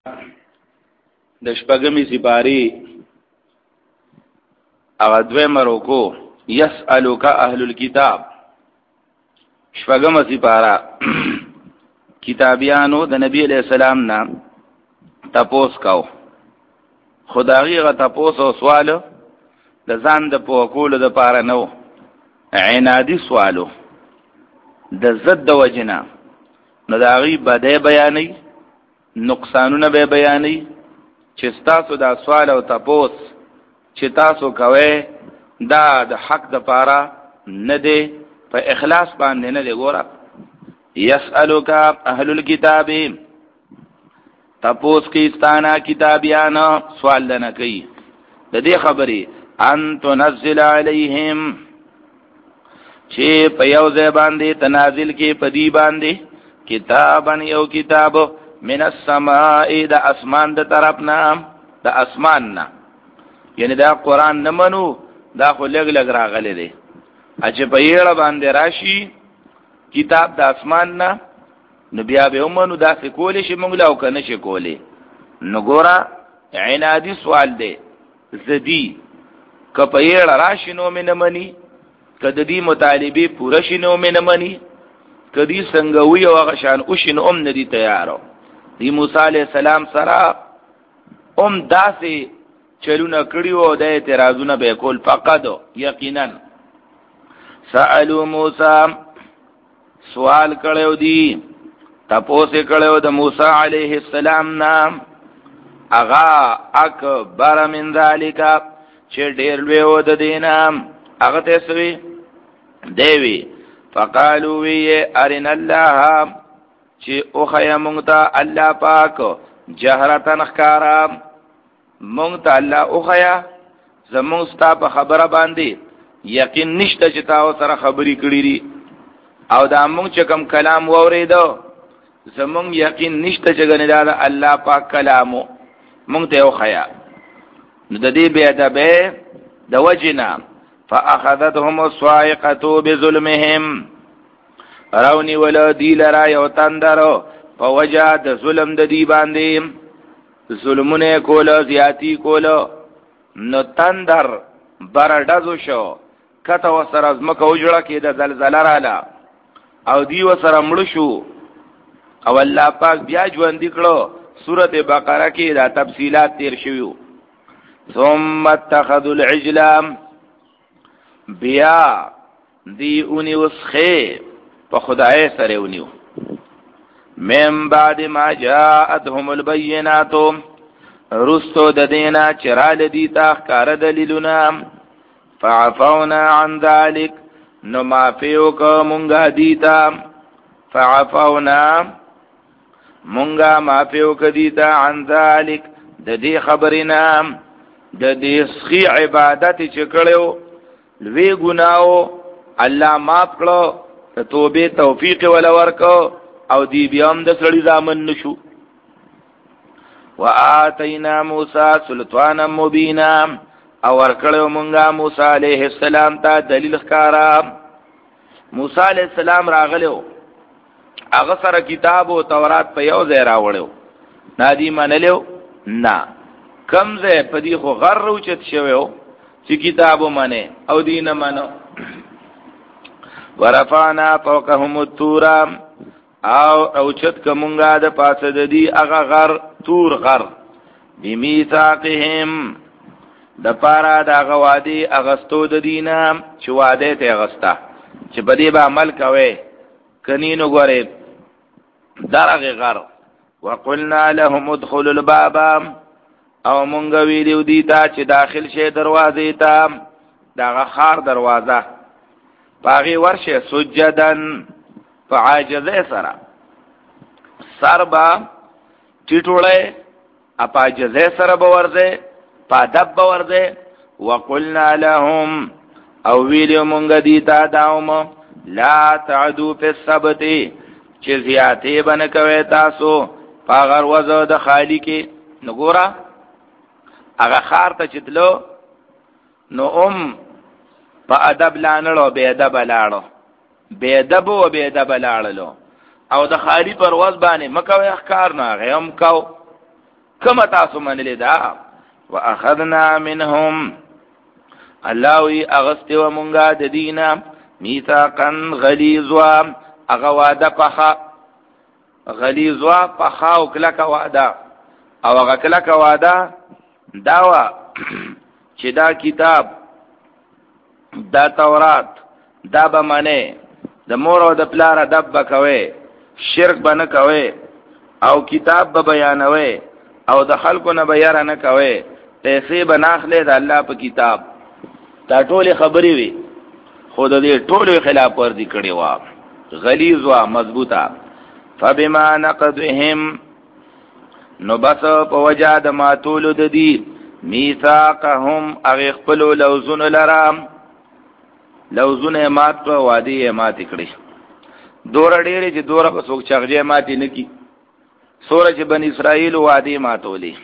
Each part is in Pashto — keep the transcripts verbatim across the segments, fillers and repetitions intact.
د شپږمې سپاری هغه دویمه رکو یسألک اهل الكتاب. شپږمه سپاره کتابیانو د نبی علیہ السلام نه تپوس کاو. خدای غا تپوس او سوال د ځان د پوکول د پاره نو عنادي سوالو د زد د وجنا نو داغي بده بیانې نقصانونه به بیانې چې تاسو دا سوال او تپوس چې تاسو کوئ دا د حق د پاره نه دی، په اخلاص باندې نه دی. ګوره یسألک اهل الكتاب تپوس کی استانا کتابیان سوال نه کوي د دې خبرې ان تنزل علیہم چې په یو ځای باندې تنازل کې پدی باندې کتابن یو کتاب من السماء د اسمان د طرفنا د اسمان نه، یعنی دا قران نه منو دا خو لګ لګ راغلی دی. چې په یړه باندې راشي کتاب د اسمان نه نو بیا به ومنو دا څه کولې شي موږ لا او کنه شي کولې. نو ګوره عنادي سوال دی زدي که په یړه راشي نو مې نه مني، کده دی مطالبه پوره شي نو مې نه مني، کدی څنګه وی او غشان او شین ام ندی تیارو. دی موسی علیہ السلام سره ام داسې چلونه کړیو د اعتراضونه به کول. فقط یقینا سألو موسی سوال کړو دی تاسو کړو د موسی علیہ السلام نام اغا اکبر من ذالک چې ډیر لوی و د دینام هغه ته سوي دیوی فقالو وی ارن الله چې او خیا مونږ ته الله پاک جهرتن خکارا مونږ ته الله او خیا زمونږ ستا په خبره باندې یقین نشته چې تاسو سره خبرې کړې دي او دا مونږ چې کوم کلام ووریدو زمونږ یقین نشته چې ګنې دا الله پاک کلامو مونږ ته او خیا. نو د دې به ادبه د وجنا فاخذتهم الصاعقه بظلمهم راونی ولا دی لرا یو تندرو په وجه د ظلم د دی باندې ظلمونه کوله زیاتی کوله. نو تندر برډزو شو کته وسره زمکه وجړه کې د زلزلہ رااله او دی وسره مړ شو او الله پاک بیا ژوند کړو. سورته بقره کې دا تفصيلات تیر شویو. ثم اتخذوا العجل بیا دی اونی وسخه په خدای سره ونیو من بعد ما جاءتهم البينات رستو د دینا چرال دی تا ښکار دلیلونه فعفونا عن ذلك نو معفیو که مونگا دیتا فعفونا مونگا معفیو که دیتا عن ذلك د دی خبرنا د دی سخی عبادت چکڑیو لوی گناو الله معاف کړو ته توبه توفیق ولا ورکو او دی بیام د سړی زامن نشو. وآتینا موسی سلطانا مبینا او ورکړو مونږه موسی علیہ السلام ته دلیل ښکارا. موسی علیہ السلام راغلو هغه سره کتاب او تورات په یو ځای راوړو. نادی منلو نه کم ځای په دی خو غر روچت شویو چې کتابو منه او دین منو. ورفعنا فوقهم الطور او اوچت کومنګا د پاسه د دی هغه غر تور غر بمیثاقهم د پارا د غوادي اغستو د دینه چې واده ته اغستا چې بدی به عمل کوي کنینو غره درغه غر. وقلنا لهم ادخلوا الباب او مونږ ویلو دی تا چې داخل شه دروازې ته دا خار دروازه باغی ورشه سجدن فعاجزه سره سربا ټیټوله اپاجزه سره بورځه پادب بورځه. وقلنا لهم او ویلو مونږ دی تا داوم لا تعدو فی السبت چې زیاتې بن کوي تاسو پاغر وزو د خالی کې. نګورا هغه خار ته چتلو نو ام په ادب لانړو به ادب لاړو به ادب او به ادب لاړلو او د خالی پرواز باندې مکوې احکار نه غیم کو کما تاسو منلی دا واخذنا منهم الله وی اغسطی و منگا ددینا میثاقا غلیظا اغا وعده پخا غلیظا پخا و کلک وعده او اغا کلک وعده داوا چې دا کتاب دا تورات دا به منه د مور او د پلار ادب بکوي شرک بنه کوي او کتاب به بیانوي او د خلکو نه بیان نه کوي پیسې بناخله د الله په کتاب دا ټول خبرې وي خود دې ټول خلاف ورزي کړي وا غلیظ وا مضبوطه فبما نقضهم نو بس په وجا د ماتول د دي میثاقهم اغه خپل لوزن لرام لوزن مات په وادي مات کړي دور ډېرې چې دور په څوک چغجه مات نه کی سورج بنی اسرائیل وادي ماتولي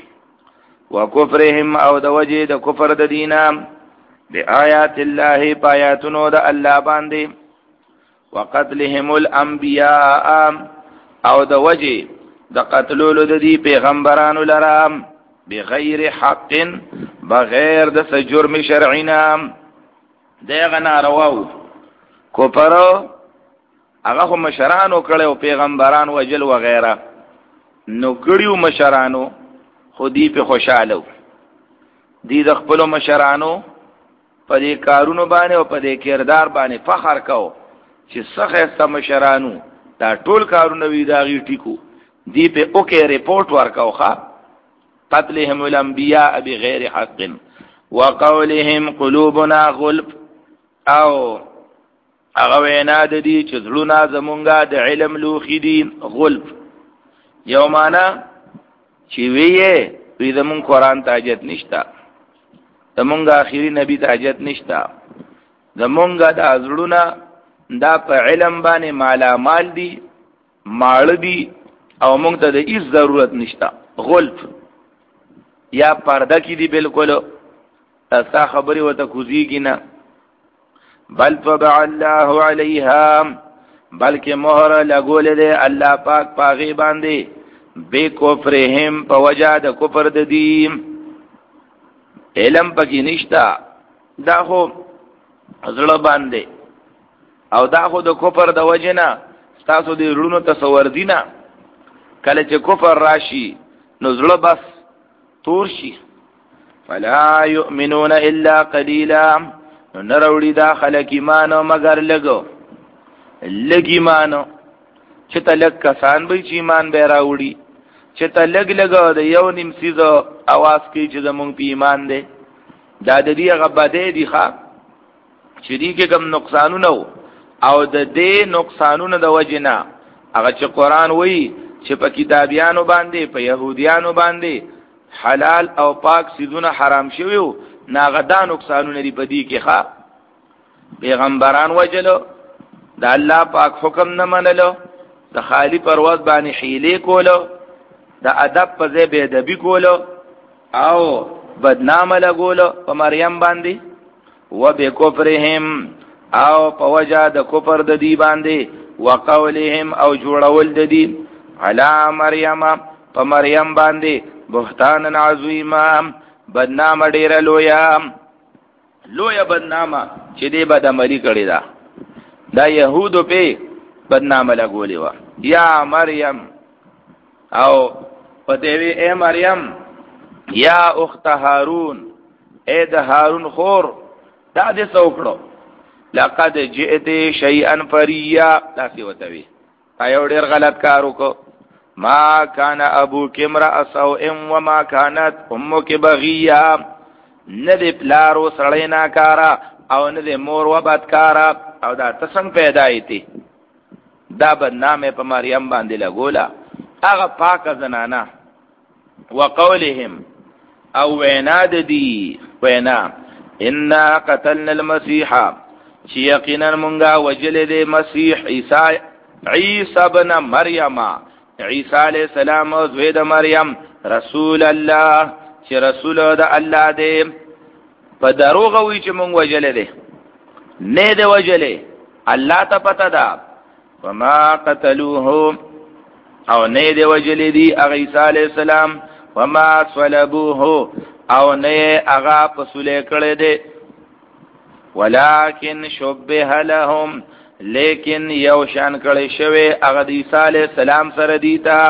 وکفرهم او د وجه د کفر د دینام بآیات الله پایاتونو د الله باندې وقتلهم الانبیاء او د وجه د قتلولو د دې پیغمبرانو لرام بغیر حق بغیر د جرم شرعنا دغه نارواو کفر هغه مشرانو کړو پیغمبران وجل وغیرہ نو کړیو مشرانو خودی په خوشاله دي د خپل مشرانو په دې کارونو باندې او په دې کردار باندې فخر کو چې څخه سم مشرانو دا ټول کارونه وی دا غی ټیکو دی په اوکې ریپورت ورکاو ښا قتلهم الانبیاء بغیر حق وقولهم قلوبنا غلف او هغه وینا د دې چې زړونه زمونږه د علم لوخي دي غلف یومانا چې ویې وی زمون قرآن ته حاجت نشتا زمونږ آخري نبی ته حاجت نشتا زمونږه د زړونه دا په علم باندې مالا مال دي مال دي او مونږ ته د هیڅ ضرورت نشتا غلف یا پرده کی دی بالکل اسا خبری وته کوزی کی نه بل طبع الله علیها بلکې مهر لګول دی الله پاک پاغي باندې بے کفرهم په وجا د کفر د دی علم پکې نشتا دا خو زړه باندې او دا خو د کفر د وجنه تاسو دې رونو تصور دینا کله چې کفر راشي نو زړه بس تور شي فلا يؤمنون الا قليلا نروړي دا خلک ایمان مگر لګو لګ ایمان چې تلک کسان به چې ایمان به راوړي چې تلګ لګو د یو نیم سیزو आवाज کوي چې زمونږ په ایمان دی دا د دې غبده دي ښا چې دې کې کوم نقصانونه او د دې نقصانونه د وجنا هغه چې قران وایي چې په کتابیانو باندې په يهوديانو باندې حلال او پاک سيزونه حرام شویو ناغدا نقصانونه لري پدې کې ښا پیغمبران وجلو د الله پاک حکم نه منلو د خالی پرواز باندې حیله کولو د ادب په ځای به ادبی کولو او بدنامه لګولو په مریم باندې و به کفرهم او په وجا د کفر د دی باندې وقولهم او جوړول د دی علی مریم په مریم باندې بهتان عظیما بدنامه ډیر لویا لویا بدنامه چې دې بدعملی کړی دا دا يهودو په بدنامه لګولې و یا مریم او پدوی اے مریم یا اخت هارون اے د هارون خور دا دې څوکړو لقد جئت شيئا فريا تاسو وتوي ایو ډیر غلط کار وکړو ما كان ابوك امرا سوء وما كانت امك بغيا ندی پلارو سړینا کارا او ندی مور و بدکارا او دا تسنګ پیدا ایتی دا بدنامه په مریم باندې لګولا هغه پاک زنانا وقولهم او وینا دی وینا ان قتلنا المسيح چې یقینا مونږه وجل دی مسیح عیسی عیسی ابن مریم عیسی علیہ السلام او زوی د مریم رسول الله چې رسول د الله دی په دروغ وی چې مونږ وجل دی نه دی وجل الله ته پته ده وما قتلوه او نه دی وجل دی عیسی علیہ السلام وما صلبوه او نه اغا پسوله کړه دې ولكن شبه لهم لیکن یو شان کړي شوی هغه د عیسی علی السلام سره دیتا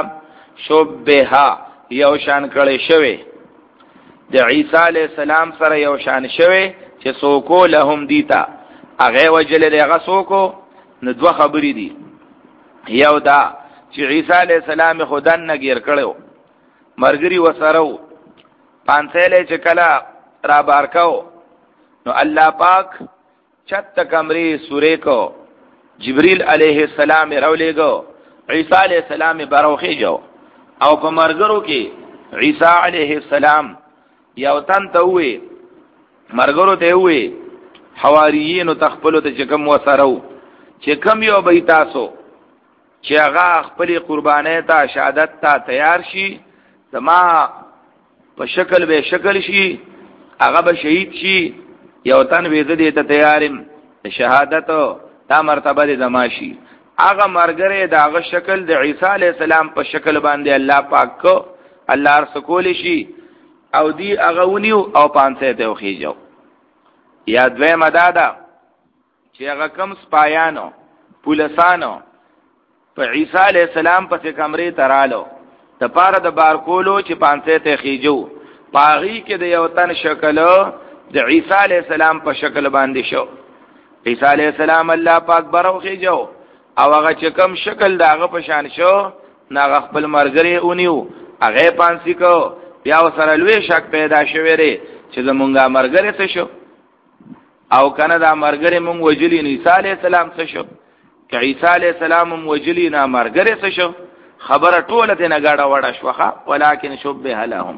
شبه یو شان کړي شوی د عیسی علی السلام سره یو شان شوی چې سوکو لهم دیتا هغه وجل دغه سوکو نو دوه خبرې دي یو دا چې عیسی علی السلام خدان نه غیر کړو مرګري وسرو پانځله چې کلا را بار کاو نو الله پاک چت کمرې سورې کو جبريل علیہ السلام راولې گو عیسی علیہ السلام بروخي جو او په مرګرو کې عیسی علیہ السلام یو تن ته وې مرګرو ته وې حواریین تخپلو ته چې کوم وسرو چې کوم یو به تاسو چې هغه خپل قربانې ته شهادت ته تیار شي زما په شکل به شکل شي هغه به شهید شي یو تن وېزه دې ته تیارم شهادت دا مرتبه دې زماشي هغه مرګره داغه شکل د عیسی علی السلام په شکل باندې الله پاک کو الله رسول شي او دی هغه ونیو او پانسه ته وخیجو یا دوی مدادا چې هغه کم سپایانو پولیسانو په عیسی علی السلام په کمرې ترالو د پاره د بار کولو چې پانسه ته خیجو پاغي کې د یو تن شکل د عیسی علی السلام په شکل باندې شو عیسی علی السلام الله پاک بروخي جو او هغه چې کوم شکل داغه په شان شو ناغه خپل مرګري اونیو هغه پانسی کو بیا سره لوی شک پیدا شوی ری چې زمونږه مرګري څه شو او کنه دا مرګري مونږ وجلی عیسی علی السلام څه شو که عیسی علی السلام مونږ وجلی نه مرګري څه شو خبره ټوله ته نه گاډه وډه شوخه ولکن شبه لهم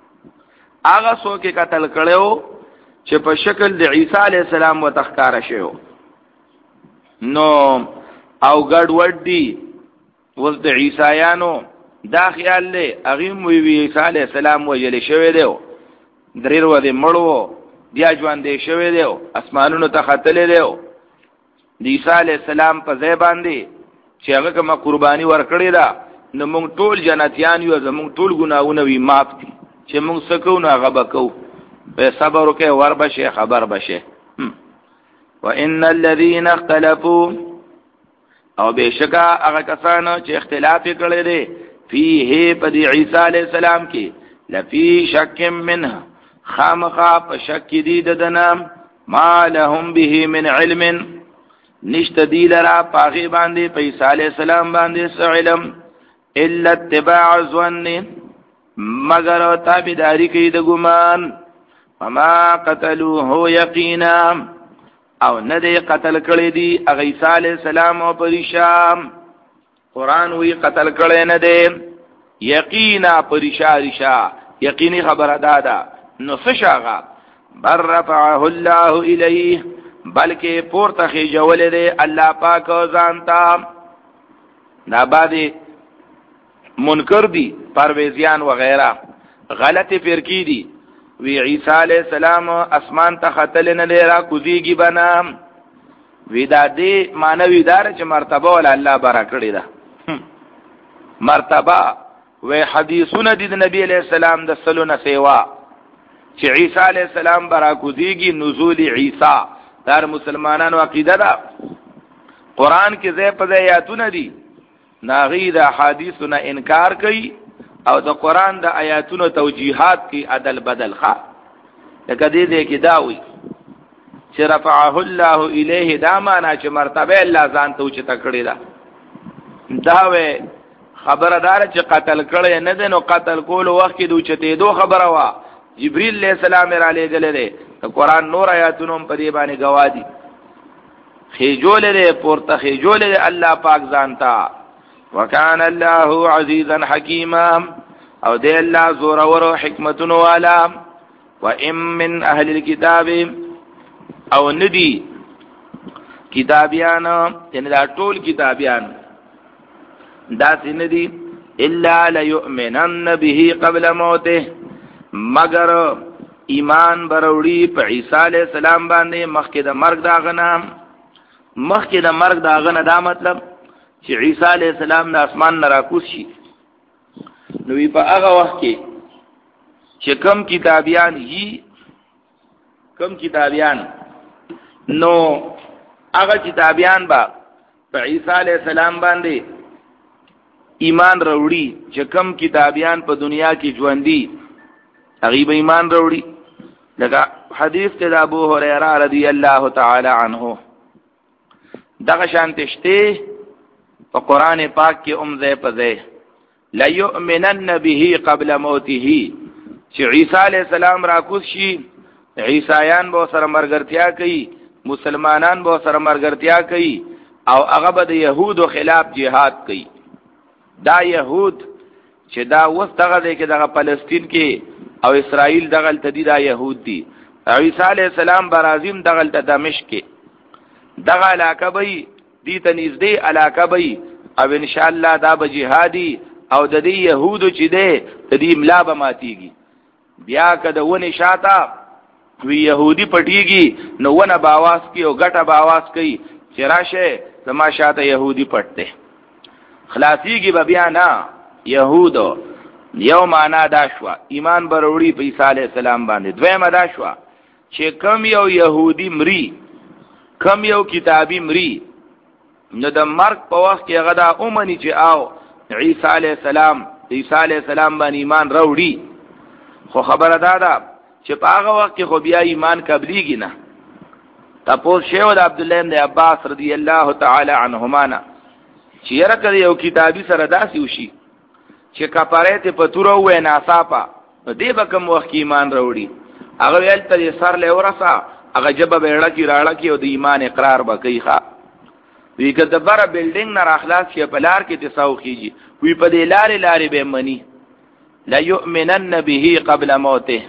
هغه څوک قتل کړو چې په شکل د عیسی علی السلام وتخکار شو نو او ګډ وډ دی وز د عیسایانو دا خیال له هغه مو وی عیسی علی السلام وجل شوی دی دریر و دې مړو بیا ژوند دی شوی دی اسمانونو ته خطلې دی د عیسی علی السلام په ځای باندې چې هغه کومه قرباني ورکړې ده نو موږ ټول جنتیان یو زموږ ټول ګناهونه وی معاف دي چې موږ سکو نه هغه بکو په صبر وکي ور بشه خبر بشه وان الذين اختلفوا او بشکا هغه کسانو چې اختلاف کړي دي فيه په عیسی علی السلام کې لفي شک منه خامخا په شک دي ددنام ما لهم به من علم نشتدیل را پاغي باندې په عیسی علی السلام باندې علم الا اتباع الظن مگر تابعداري کوي د ګمان وما قتلوه یقینا او نه دی قتل کړی دی عیسی علی السلام او پریشام قران وی قتل کړی نه دی یقینا پریشارشا یقینی خبره دادا نو فشاغا بر رفعه الله الیه بلکې پورته خېجول دی الله پاک ځانتا دا باندې منکر دی پرویزیان وغیرہ غلط فرقی دی وی عیسی علیہ السلام اسمان ته خطل نه لرا کوزیږي بنا وی دا دې مانوي دار چې مرتبه ول الله برا کړی دا مرتبه و حدیثونه د نبی علیہ السلام د سلونه سیوا چې عیسی علیہ السلام برا کوزیږي نزول عیسی دار مسلمانانو عقیده ده قران کې زې په آیاتونه دي ناغي د حدیثونه انکار کوي او د قران د آیاتونو توجیهات کی عدل بدل ښه لکه دې دې کې دا وي چې رفعه الله الیه دا معنا چې مرتبه الله ځان ته چې تکړه دا دا و خبردار چې قتل کړي نه دي نو قتل کول وخت کې دوی چته دو خبره وا جبرئیل علیہ السلام را لېګل دي د قران نور آیاتونو په دې باندې گواهی خېجول دي پورته خېجول دي الله پاک ځانتا وکان الله عزیزا حکیما او دې الله زور او حکمت والا وان من اهل الكتاب او ندی کتابیان یعنی دا ټول کتابیان دا سندي الا ليؤمنن به قبل موته مگر ایمان بروړي په عیسی علی السلام باندې مخکې د مرګ دا غنام مخکې د مرګ دا غنه دا مطلب چې عیسی علی السلام د اسمان نه راکوز شي نو په هغه وخت کې چې کم کتابیان یي کم کتابیان نو هغه کتابیان با په عیسی علیہ السلام باندې ایمان وروړي چې کم کتابیان په دنیا کې ژوندۍ هغه به ایمان وروړي. لکه حدیث ته ابو هريره رضی الله تعالی عنه دغه شان تشته په قران پاک کې اومزه پځه لا يؤمنن به قبل موته چې عیسی علیہ السلام راکوز شي عیسایان به سره مرګرتیا کوي مسلمانان به سره مرګرتیا کوي او هغه به د يهودو خلاف jihad کوي. دا يهود چې دا وستغه دی کې دغه فلسطین کې او اسرائیل دغه تدی دا يهود دي. عیسی علیہ السلام برازیم دغه د دمشق کې دغه علاقه به دي ته نږدې علاقه به او ان شاء الله دا به جهادي او د دې يهودو چې ده د دې املا به ماتيږي. بیا کده ونی شاته وی يهودي پټيږي نو ونه باواز کی او غټه باواز کوي چې راشه زما شاته يهودي پټته خلاصيږي به بیا نه يهودو یو معنا دا شو ایمان بروړي په عیسی علیہ السلام باندې. دویمه دا شو چې کم یو يهودي مري کم یو کتابي مري نو د مرګ په وخت کې هغه دا اومني چې او عیسی علیہ السلام عیسی علیہ السلام باندې ایمان راوړي خو خبره دا ده چې په هغه وخت کې خو بیا ایمان قبليږي نه. تاسو شیخ عبد الله بن عباس رضی الله تعالی عنهما نه چې یره یو کتابي سره داسي وشي چې کفاره ته پتورو و نه صافه دې به کوم وخت ایمان راوړي هغه ویل ته سر له ورسا هغه جبه بیړه کی راړه کی او د ایمان اقرار وکي ښا وی که د بره بلډینګ نه اخلاص شي په لار کې تساو کیږي وی په دې لارې لارې به منی لا يؤمنن به قبل موته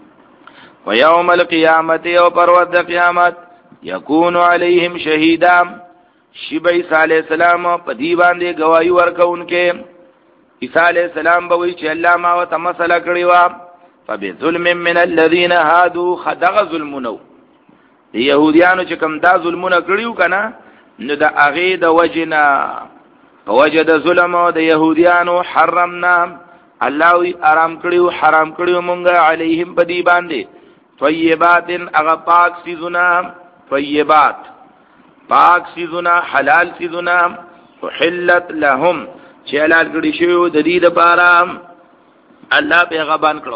ويوم القيامه او پرود قیامت يكون عليهم شهيدا شیب عیسی علیہ السلام په دی باندې گواہی ورکوونکې عیسی علیہ السلام به وی چې الله ما وت مسله کړی وا فبظلم من الذين هادوا خدغ ظلمنو دی يهوديانو چې کوم دا ظلمونه کړیو کنه نو دا هغه د وجنا وجد ظلم او د يهوديانو حرمنا الله وی آرام کړیو حرام کړیو مونږه علیهم په دی باندې طیبات اغه پاک سيزونه طیبات پاک سيزونه حلال سيزونه وحلت لهم چې حلال کړی شو د دې لپاره الله پیغام کړو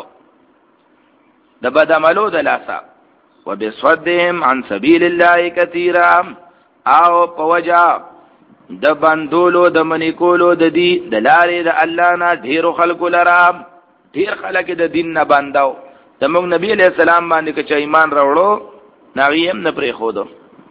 د بد عملو د لاسا وبصدهم عن سبيل الله كثيرا او پوجا د بندولو د منی کولو د دې د لارې د الله نه ډیر خلق لرا ډیر خلک د دین نه بانداو د موږ نبی علیہ السلام باندې چې ایمان راوړو ناغیم نه پرې خودو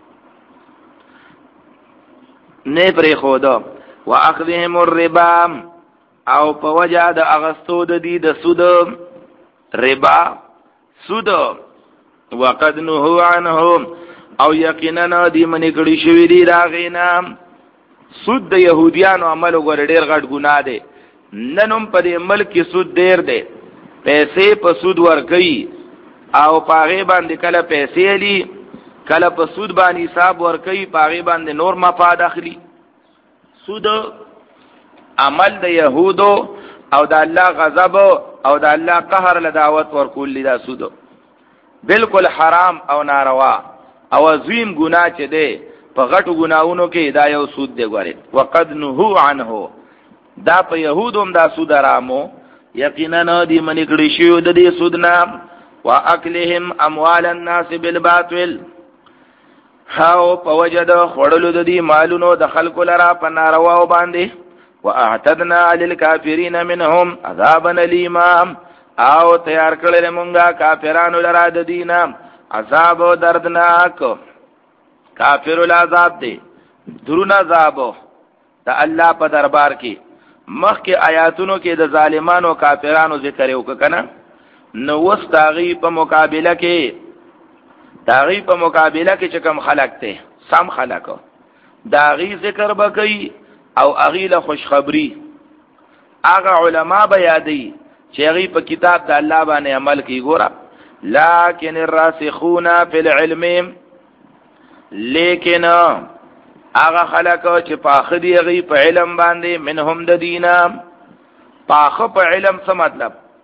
نه پرې خودو واخذهم الربا او پوجا د اغستو د دې د سود ربا سود وقد نهوا عنهم او یقینا دی منی کړي شوی دی راغینا سود د يهوديانو عمل وګړي ډېر غټ ګناه دی ننوم په دې ملک کې سود ډېر دی پیسې په سود ورکي او پاغه باندې کله پیسې علي کله په سود باندې حساب ورکي پاغه باندې نور مفاد اخلي. سود عمل د يهودو او د الله غضب او د الله قهر له دعوت ورکول لیدا سود بالکل حرام او ناروا او عظیم ګناه چه ده په غټو ګناونو کې دا یو سود دی ګوره وقد نهوا عنه دا په يهودوم دا سود حرامو یقینا دی منی کړي شو د دې سود نه واکلهم اموال الناس بالباطل هاو په وجد خړلو د دې مالونو د خلکو لرا په ناروا باندې واعتدنا للكافرين منهم عذابا اليما او تیار کړل مونږه کافرانو لرا د دینه عذاب دردناک کافر العذاب دی درون عذاب د الله په دربار کې مخکې آیاتونو کې د ظالمانو کافرانو ذکر یو کنه نو واستغی په مقابله کې داغي په مقابله کې چې کوم خلق ته سم خلق داغي ذکر بکئی او اغیله خوشخبری هغه علما به یادي چې هغه په کتاب د الله باندې عمل کوي ګوره لكن الراسخون في العلم لیکن هغه خلق چې پاخه دی هغه په علم باندې منهم د دینه پاخه په علم څه مطلب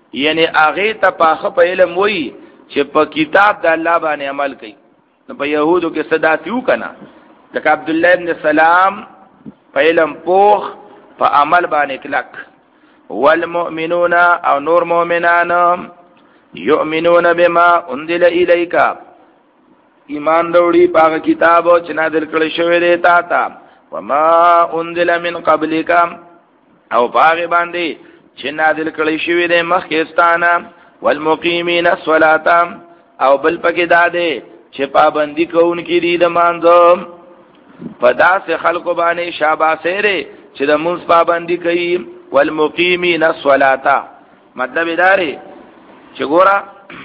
یعنی هغه ته پاخه په علم وای چې په کتاب د الله باندې عمل کوي. نو په يهودو کې صدا تیو کنه لکه عبد الله ابن سلام په علم پوخ په عمل باندې کلک. والمؤمنون او نور مؤمنان یؤمنون بما انزل الیک ایمان وروړي په کتابو چې نازل کړي شوی دی تا ته وما انزل من قبلک او باغ باندې چې نازل کړي شوی دی مخکستانه والمقیمین الصلاة او بل پکې داده چې پابندي کوونکي دي د مانځو په داسې خلکو باندې شاباسه لري چې د مونږ پابندي کوي. والمقیمین الصلاة مطلب داري چې ګوره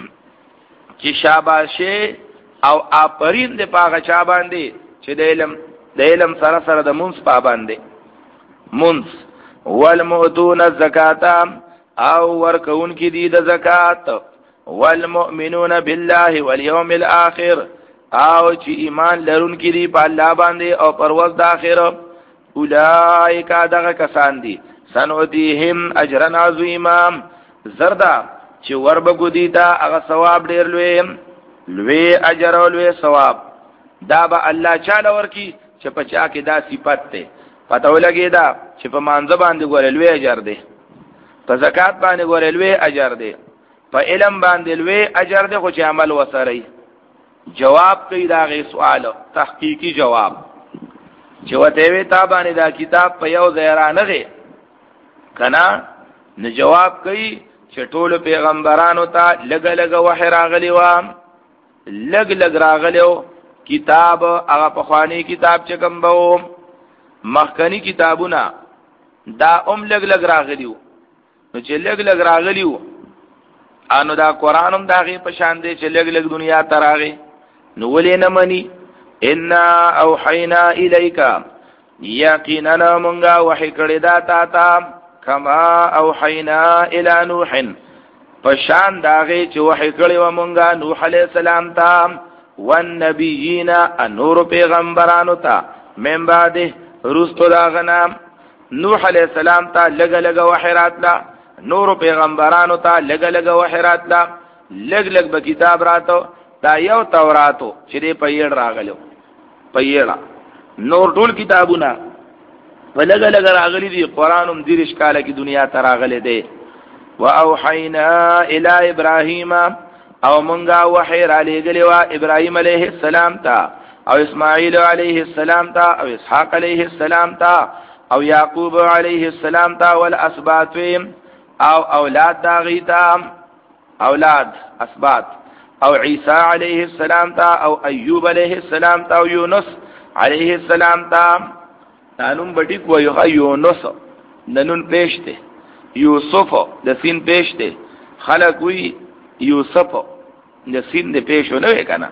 چې شاباشه او اپرین د پاغه چا باندې چې د علم د علم سره سره د مونږ پابندي مونږ. والمؤتون الزکاة او ورکون کی دی د زکات. والمؤمنون بالله والیوم الاخر او چې ایمان لرون کی دی په الله باندې او پر ورځ د آخرت. اولئک دغه کسان دي سنؤتیهم اجرا عظیما زردا چې وربګو دی تا هغه ثواب ډیر لوی لوی اجر او لوی ثواب. دا به الله چاله ورکی چې په چا کې دا صفت ده پته ولګی دا چې په مانځ باندې ګورل لوی اجر ده، په زکات باندې ګورل لوی اجر ده، په علم باندې لوی اجر ده، خو چې عمل وسره جواب کوي دا غي سوال تحقیقی جواب چې وته وی تا باندې دا کتاب په یو ځای را نه کنا نه جواب کوي چې ټول پیغمبرانو ته لګ لګ وحی راغلی و لګ لګ راغلیو کتاب هغه په خواني کتاب چې کوم بو مخکنی کتابونه دا ام لګ لګ راغلیو نو چې لګ لګ راغلیو انو دا قران هم داغه په شان دی چې لګ لګ دنیا ته راغی نو ولې نه مني. ان اوحینا الیک یقینا مونږه وحی کړی دا تا ته کما اوحینا الی نوح په شان داغه چې وحی کړی و مونږه نوح علی السلام ته والنبیین انور پیغمبرانو ته من بعده رستو داغنا نوح علیہ السلام تا لگا لگا وحیرات لا نور پیغمبرانو تا لگا لگا وحیرات لا لگ لگ با کتاب راتو تا یو توراتو چرے پیڑ راغلو پیڑا نور ټول کتابونا و لگا لگا راغلی دی قرآنم دیرش کالا کی دنیا تا راغلی دی. و اوحینا الى ابراہیم او منگا وحی را لگلی و ابراہیم علیہ السلام تا او اسماعیل علیہ السلام تا او اسحاق علیہ السلام تا او یعقوب علیہ السلام تا والاسباط او اولاد داغیتا اولاد اسباط او عیسی علیہ السلام تا او ایوب علیہ السلام تا او یونس علیہ السلام تا نانون بٹی کو یونس ننون پیشتے یوسف د سین پیشتے خلق وی یوسف د سین د پیشو نوے کنا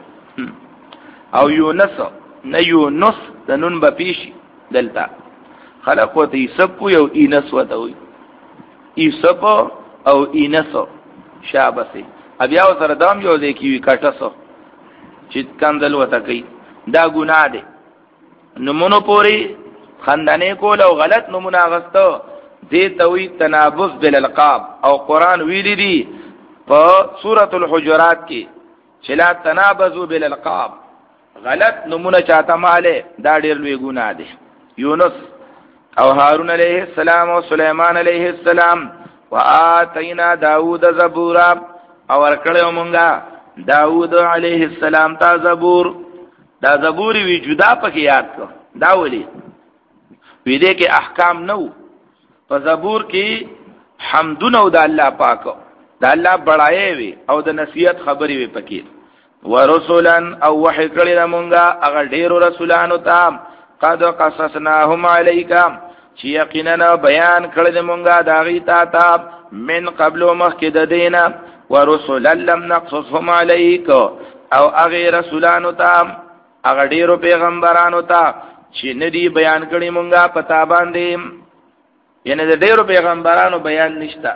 او یونس نه یونس د نون به پیشي دلتا خلق وته یسب یو اینس وته وي یسب او اینس شابسه بیا سره دام یو ځکه وی کټسو چې کندل وته کوي دا ګناه ده. نمونه پوری خندانه کول او غلط نمونه غستو دې توي تنابز بالالقاب او قران ویلی دی په سورۃ الحجرات کې چې لا تنابزوا بالالقاب غلط نمونه چاته ماله دا ډیر لوی ګناه ده. یونس او هارون علیہ السلام او سلیمان علیہ السلام وآتینا داوود زبورا او ورکړو مونږه داوود علیہ السلام ته زبور. دا زبور وی جدا پکې یاد کو دا ولي وی دې کې احکام نو په زبور کې حمدونه او د الله پاک دا الله بڑای وی او د نصیحت خبرې وی پکې ورسولن او وحی کړی دا مونږه هغه ډیرو رسولانو ته قد قصصناهم علیک چې یقینا بیان کړی دا مونږه دا غی تا تا من قبل مخکې د دینا ورسولا لم نقصصهم علیک او هغه رسولانو ته هغه ډیرو پیغمبرانو ته چې ندی بیان کړی مونږه پتا باندې یعنی د ډیرو پیغمبرانو بیان نشتا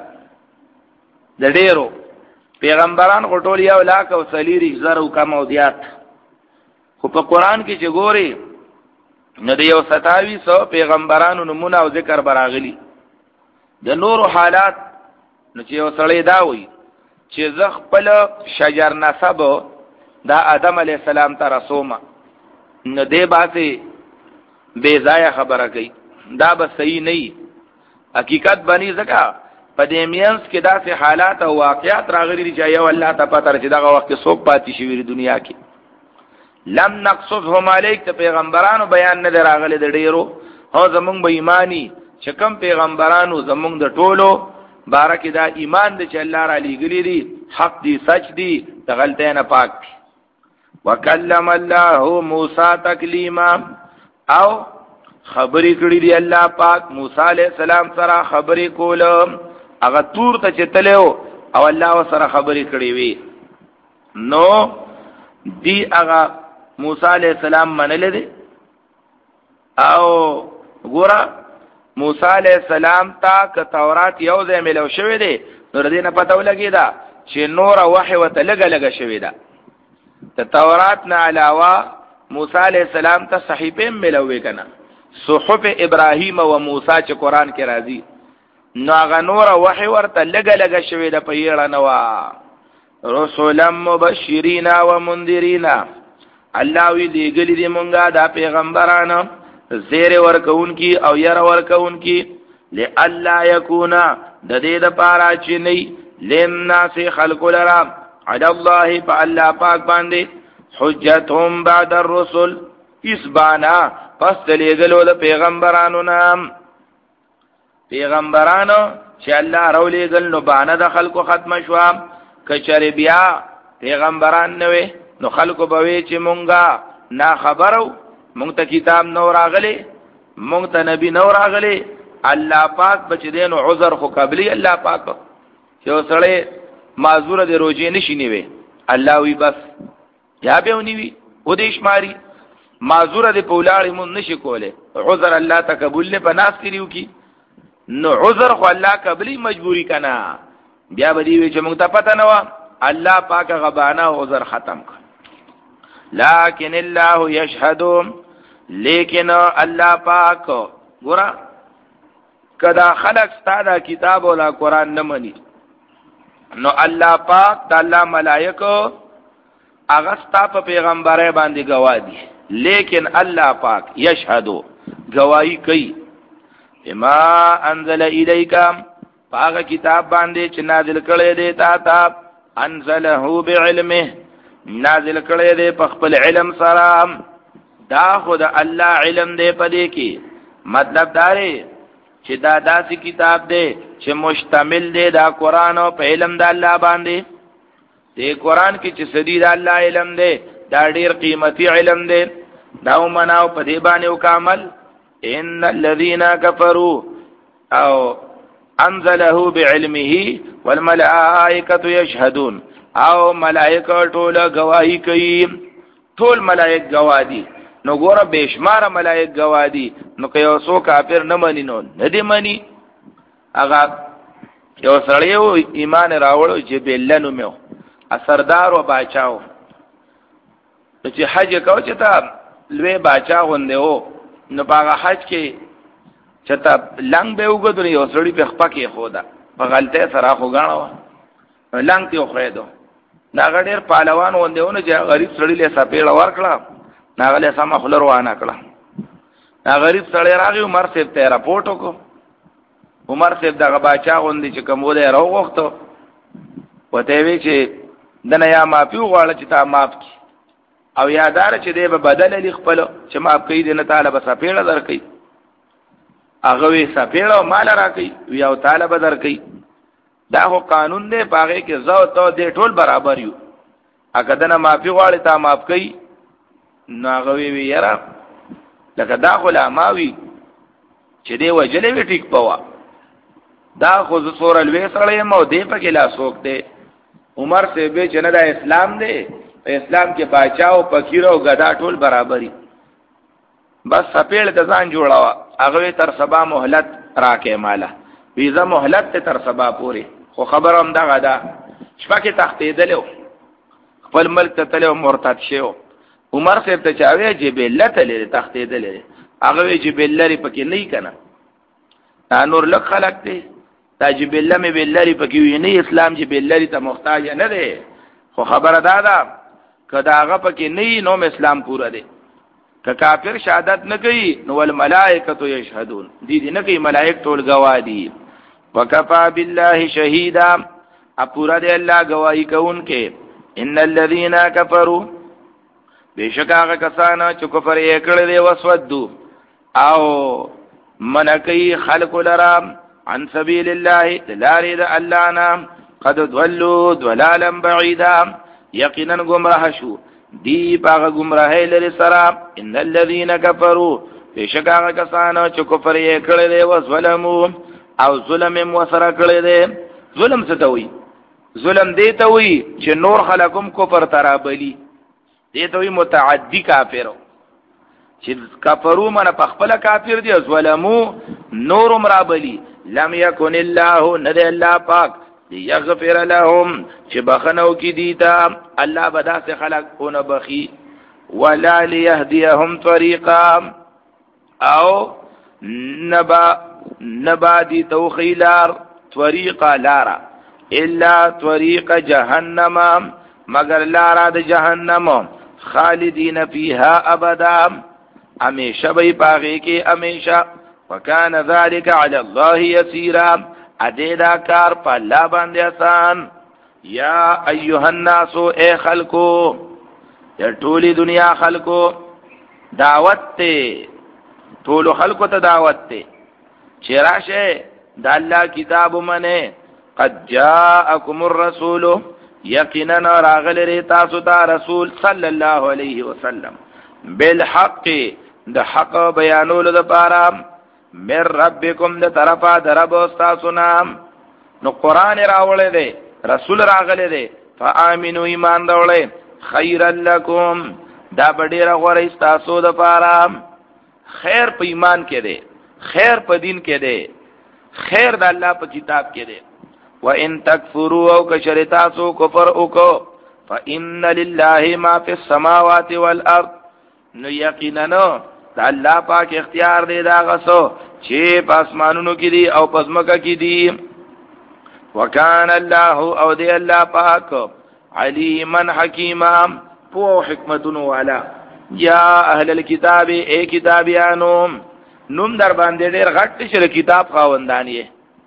د ډیرو پیغمبران غټول یو لاک او سلیری زرو کم او دیات خو په قران کې چې ګوري نو د یو ستاوی سو پیغمبرانو نمونه او ذکر براغلی د نور حالات نو چې یو سړی دا وي چې زه خپل شجر نسب دا آدم علیہ السلام ته رسومه، نو دی باسي بے ځای خبره کوي، دا به صحیح نه وي. حقیقت بنی ځکه په دې مینس کې داسې حالات او واقعات راغلي دي چې یو الله ته پته چې دغه وخت څوک پاتې شوی دنیا کې. لم نقصصهم علیک، ته پیغمبرانو بیان نه راغلي د ډیرو، هو زمونږ به ایمانی چې کوم پیغمبرانو زمونږ د ټولو بارک دا ایمان دی چې الله را لېږلي دي، حق دی، سچ دی، د غلطۍ نه پاک دی. وکلم الله موسی تکلیما، او خبرې کړې دی الله پاک موسی علیہ السلام سره خبرې کول، هغه تور ته چتلو او الله سره خبرې کړې وي. نو دی هغه موسی علیہ السلام منل دي، او ګوره موسی علیہ السلام تا که تورات یو ځای ملو شوی دی، نو دې نه پته ولګی دا چې نور وحی وته لګه لګه شوی دا. ته تورات نه علاوه موسی علیہ السلام ته صحیفه ملوي کنه، صحف ابراهیم او موسی چې قران کې راځي، نو هغه نور وحی ورته لګه لګه شوی دا په یړه نوا. رسولا مبشرین و منذرین، الله وی لګلی دی مونږه دا پیغمبرانو زیر ورکون کی او ير ورکون کی، لئلا یکونا د دې د پاره چې نه لناس خلق لرا علی الله فالله پاک باندې حجتهم بعد الرسل، اسبانا پس دلیګلو د پیغمبرانو نام پیغمبرانو چې الله راولېګل نو باندې د خلقو ختم شو. کچری بیا پیغمبران نه وي نو خلقو به وي چې مونږه نا خبرو، مونږ ته کتاب نو راغلی، مونږ ته نبی نو راغلی. الله پاک بچ دین عذر خو قبلی الله پاک چې وسړی معذور دی روزي نشي نیوي، الله وی بس یا به ونیوي و دې شماري معذور دی په ولاړې مون نشي کوله، عذر الله تقبل نه بناس کړیو کی، نو عذر خو الله قبلی مجبوری کنا. بیا به دی چې مونږ ته پته نه و، الله پاک غبانا عذر ختم کړ. لیکن الله یشهد، لیکن الله پاک ګورا کدا خلق ستاده کتاب ولا قران نه مني، نو الله پاک د الله ملائکه هغه ستا په پیغمبره باندې گواه دي، لیکن الله پاک یشهد گواہی کوي بما انزل الیک، هغه کتاب باندې چې نازل کړی دی تا ته، انزله بعلمه، نازل کړی دی په خپل علم سره. دا خود الله علم دی پدې کې، مطلب دا دی چې دا داسې کتاب دی چې مشتمل دی دا قرآن او په علم د الله باندې. دې قرآن کې چې سدید الله علم دی، دا ډیر قیمتي علم دی، دا ومناو په دې باندې وکامل. ان الذين كفروا او انزله بعلمه والملائکه یشهدون، او ملائکه ټول گواہی کوي، ټول ملائک گواه دي. نو ګوره بشمار ملائک گواه دي، نو که یو څوک کافر نه مني نو نه دی مني. هغه یو سړی ایمان راوړو چې بلنو میو سردار او باچاو چې حج کو چې تا لوی باچا غونډه وو، نو هغه حج کې چې تا لنګ به وګدو یو سړی په خپکه خودا په غلطه سره خو غاڼو لنګ ته خو دو دا ډېر پهلوان وندهونه چې غریب سړی له سپېړ ورکړه، ناغه له سم خلر وانه کړه. نا غریب سړی راغی عمر صاحب ته راپورټ وکړو، عمر صاحب دغه باچا غوندي چې کوم ولې راوغختو، وته وی چې دنه یا معافي غواړي چې تا معاف کی، او یادار چې دې به بدل لې خپل چې معاف کوي دې نه تعالی به سپېړه درکې، هغه وی سپېړه مال راکې وی او تعالی به درکې. دا هو قانون دی، باغې کې زو ته دې ټول برابر یو، اګه دنه معافي غواړي تا معاف کوي، نو هغه وی یاره لکه دا خو لا ماوي چې دی وجلې وی ټیک پوا، دا خو زه سور الوی سره مو دی په کې لا سوک دی. عمر سے به چې نه دا اسلام دی، اسلام کې باچاو فقیر او غدا ټول برابرۍ. بس سپېړ د ځان جوړاوه، هغه تر سبا مهلت راکې مالا ویزه مهلت ته تر سبا پورې، خو خبر هم دا غدا شپه کې تختیدلو خپل ملک ته تلو مرتد شو. عمر صاحب ته چاوي چې بلت لري تختیدلې، هغه چې بلری پکې نه کنه، نور لک خلق دي دا چې بالله مې باللری پکې وي نه اسلام چې باللری ته محتاج نه دی خو خبره دا ده کدا هغه پکې نه نو اسلام پورا دی که کافر شهادت نه کوي نو الملائکه یشهدون دي دي نه کوي ملائک ټول گواه دي وکفا بالله شهیدا اپورا دی الله گواہی کوونکې ان الذين كفروا بشکا کسانا چې کفر یې کړل دي وسودو او منکی خلق لرام عن سبیل الله لارد اللانا قد ضلوا ضلالا بعیدا یقینا گمراه شو دی باغ گمراهی لري سره ان الذين كفروا بشکا کسانا چې کفر یې کړل دي وظلموا او ظلم وسره کړل دي ظلم څه ته وایي ظلم دی ته وایي چې نور خلقم کفر ترابلی دی ته وایي متعدی کافرو چې کفرو من پخپل کافر دی ظلمو نور مرابلی لم یکن الله ند الله پاک یغفر لهم چې بخنو کی دیتا الله بدا سے خلق اون بخی ولا ليهديهم طريقا او نبا نبا دی توخیلار طریقا لارا الا طریق جهنم مگر لارا د جهنم خالدین فیها ابدا ہمیشہ بی پاگے کے ہمیشہ وکان ذالک علی اللہ یسیرا ادیدا کار پا اللہ باندے آسان یا ایوہ الناسو اے خلقو یا طولی دنیا خلقو دعوت تے طولو خلقو تا دعوت تے چراشے دا اللہ کتاب منے قد جاءکم الرسول یقینا راغل ریتاسو تا رسول صلی اللہ علیہ وسلم بالحق د حق بیانولو د پاره من ربکم د طرفا د رب استاسو نام نو قران راولې دی رسول راغله دی فآمنوا ایمان راولې خیر لکم دا ډېر غوړې استاسو د پاره خیر په ایمان کې دی خیر په دین کې دی خیر د الله په کتاب کې دی وان تکفروا او کشرتاسو کفر وکړو فإن لله ما فی السماوات والارض نو یقینا نو دا الله پاک اختیار دی دا غسو چې پاسمانونو کې دی او پزمکه کې دی وکان الله او دی الله پاک علیما حکیما پو حکمتونو والا یا اهل الكتاب اے کتابیانو نوم در باندې ډېر غټ شل کتاب خاوندانی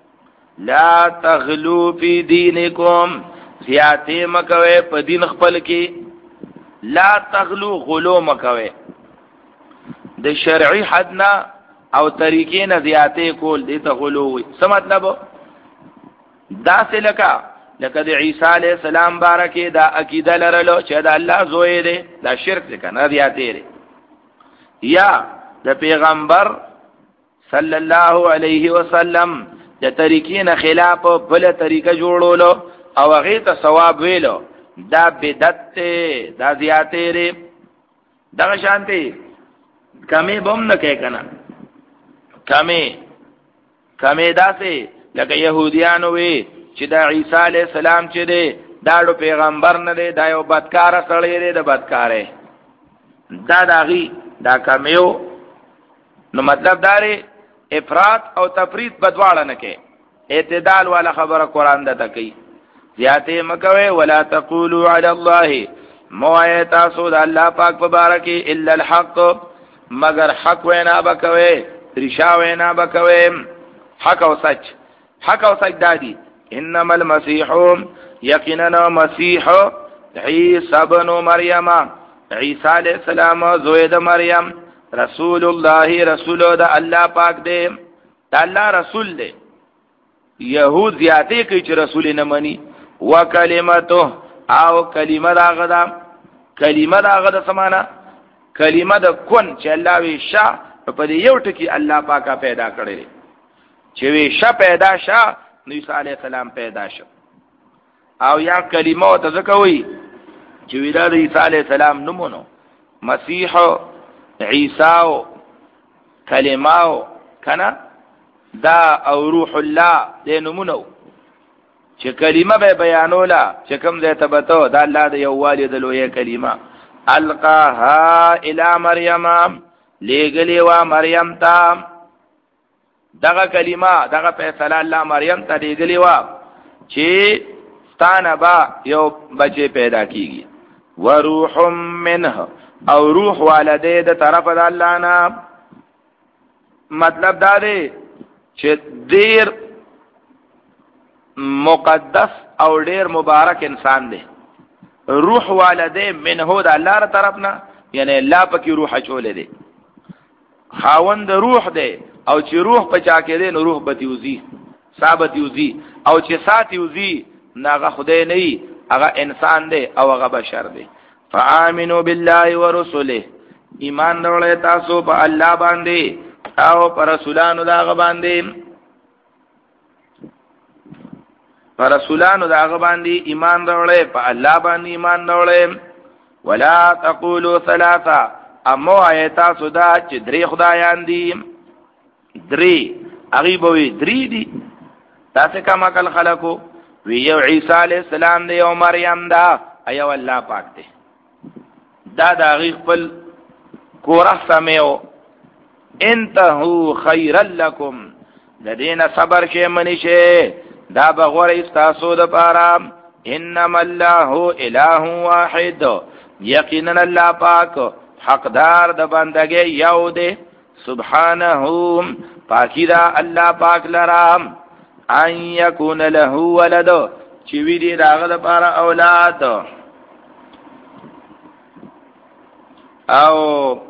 لا تغلو فی دینکم زیاته مکوي په دین خپل کې لا تغلو غلو مکوي د شرعي حدنا او طریقې نه زیاته کول دي ته غلو وي څه مطلب دا سلکا لکه د عیسی علی السلام بارکه دا عقیده لرلو چې دا الله زوی دی دا شرک دی کنه زیاته دی یا د پیغمبر صلی الله علیه وسلم د طریقې نه خلاف بل طریقه جوړولو او هغه ته ثواب ویلو دا بدعت ته دا زیاته ری دا شانتی کمی بم نه کوي کنه کمی کمی داسې لکه يهوديانو وی چې دا عیسی علی السلام چې دی دا د پیغمبر نه دی دا یو بدکار سړی دی د بدکارې دا داغي دا کمیو نو مطلب داري افراط او تفرید بدواړه نه کوي اعتدال والا خبره قران ده کوي زیاته مکوي ولا تقولوا على الله موایتا سود الله پاک مبارک الا الحق مگر حق وینا بکوي رشا وینا بکوي حق او سچ حق او سچ دادی انما المسيح یقینا مسیح عیسی ابن مریم عیسی علیہ السلام زوی د مریم رسول الله رسول د الله پاک دی د الله رسول دی يهود زیاته کوي چې رسول نه مني وکلمته او کلمه داغه دا کلمه داغه د سمانا کلمه د کون چې الله وی شا په دې یو ټکی الله پاکه پیدا کړی چې وی شا پیدا شا نو عیسی علی السلام پیدا شو او یا کلمه او تذکوي چې ویلا د عیسی علی السلام نومونو مسیح عیسی کلمه کنا دا او روح الله دې نومونو چې کلمه به بیانولا چې کوم ځای ته بتو دا الله د یو والد لوی کلمه القاها الى مریم لګلی وا مریم تا دغه کلمه دغه فیصله الله مریم ته دیګلی وا چې ستانه با یو بچی پیدا کیږي وروح منه او روح والده د طرف د الله نه. مطلب دا دی چې ډیر مقدس او ډیر مبارک انسان دی. روح والده منه د الله تر طرف نه، یعنی الله پکې روح چولې دی، خاوند روح دی. او چې روح په چا کې دی نو روح به تیوزي ثابت یوزي، او چې سات یوزي ناغه خدای نه وي، هغه انسان دی او هغه بشر دی. فآمنوا بالله ورسله، ایمان راوړی تاسو په الله باندې او پر رسولانو داغه باندې، پر رسولانو داغه باندې ایمان راوړی، په الله باندې ایمان راوړی. ولا تقولوا ثلاثه، امو ایتا سودا چې درې خدایان دي، درې غیبوي درې دي. تاسو کما کل خلقو وی یو عیسی علیہ السلام دی او مریم دا ایو الله پاک دی. دا دا غی خپل کورخ سمیو انتهو خیر لکم، د دین صبر کې منشه دا بغور استاسو د پاره. انما الله اله واحد، یقینا الله پاک حقدار د بندګۍ یو دی. سبحانه پاکی دا الله پاک لرام ان یکون له ولد، چې وی دی داغه لپاره اولاد، او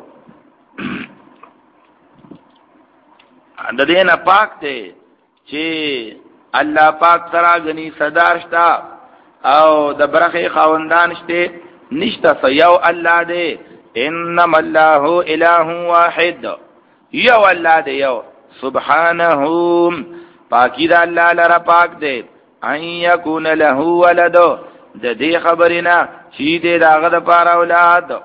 د دینه پاک دی چې الله پاک سره غني صدارشتا او د برخه خاوندان شته نشته، یو الله دی. انما الله اله واحد، یو الله دی یو. سبحانه پاکی دا الله لرا پاک دی. ان یکون له ولد، د دې خبرینا چې دې داغه د پاره اولاد،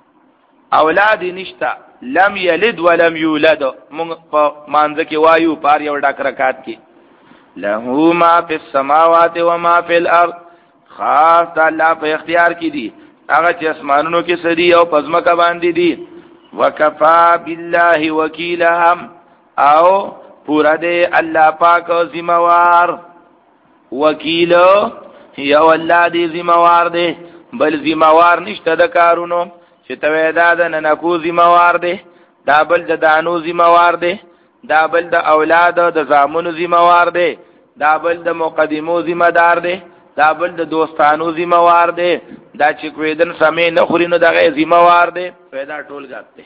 اولاد نشتا. لم یلد ولم یولد، موږ په مانځ کې وایو پار یو ډاک رکعات کې له ما فی السماوات و ما فی الارض، خاص الله په اختیار کې دي هغه چې اسمانونو کې سدي او پزماکه باندې دي. وکفا بالله وکیلا، او پورا دے اللہ پاک ذمہوار. وکیل یو اللہ دی ذمہوار دے، بل ذمہوار نشته د کارونو چې تویدا د ننکو ذمہوار دے، دا بل د دانو ذمہوار دے، دا بل د اولاد د زامنو ذمہوار دے، دا بل د مقدمو ذمہ دار دے، دا بل د دوستانو ذمہوار دے. دا چې کویدن سمې نه خوري نو دغه ذمہوار دے. پیدا ټول غاته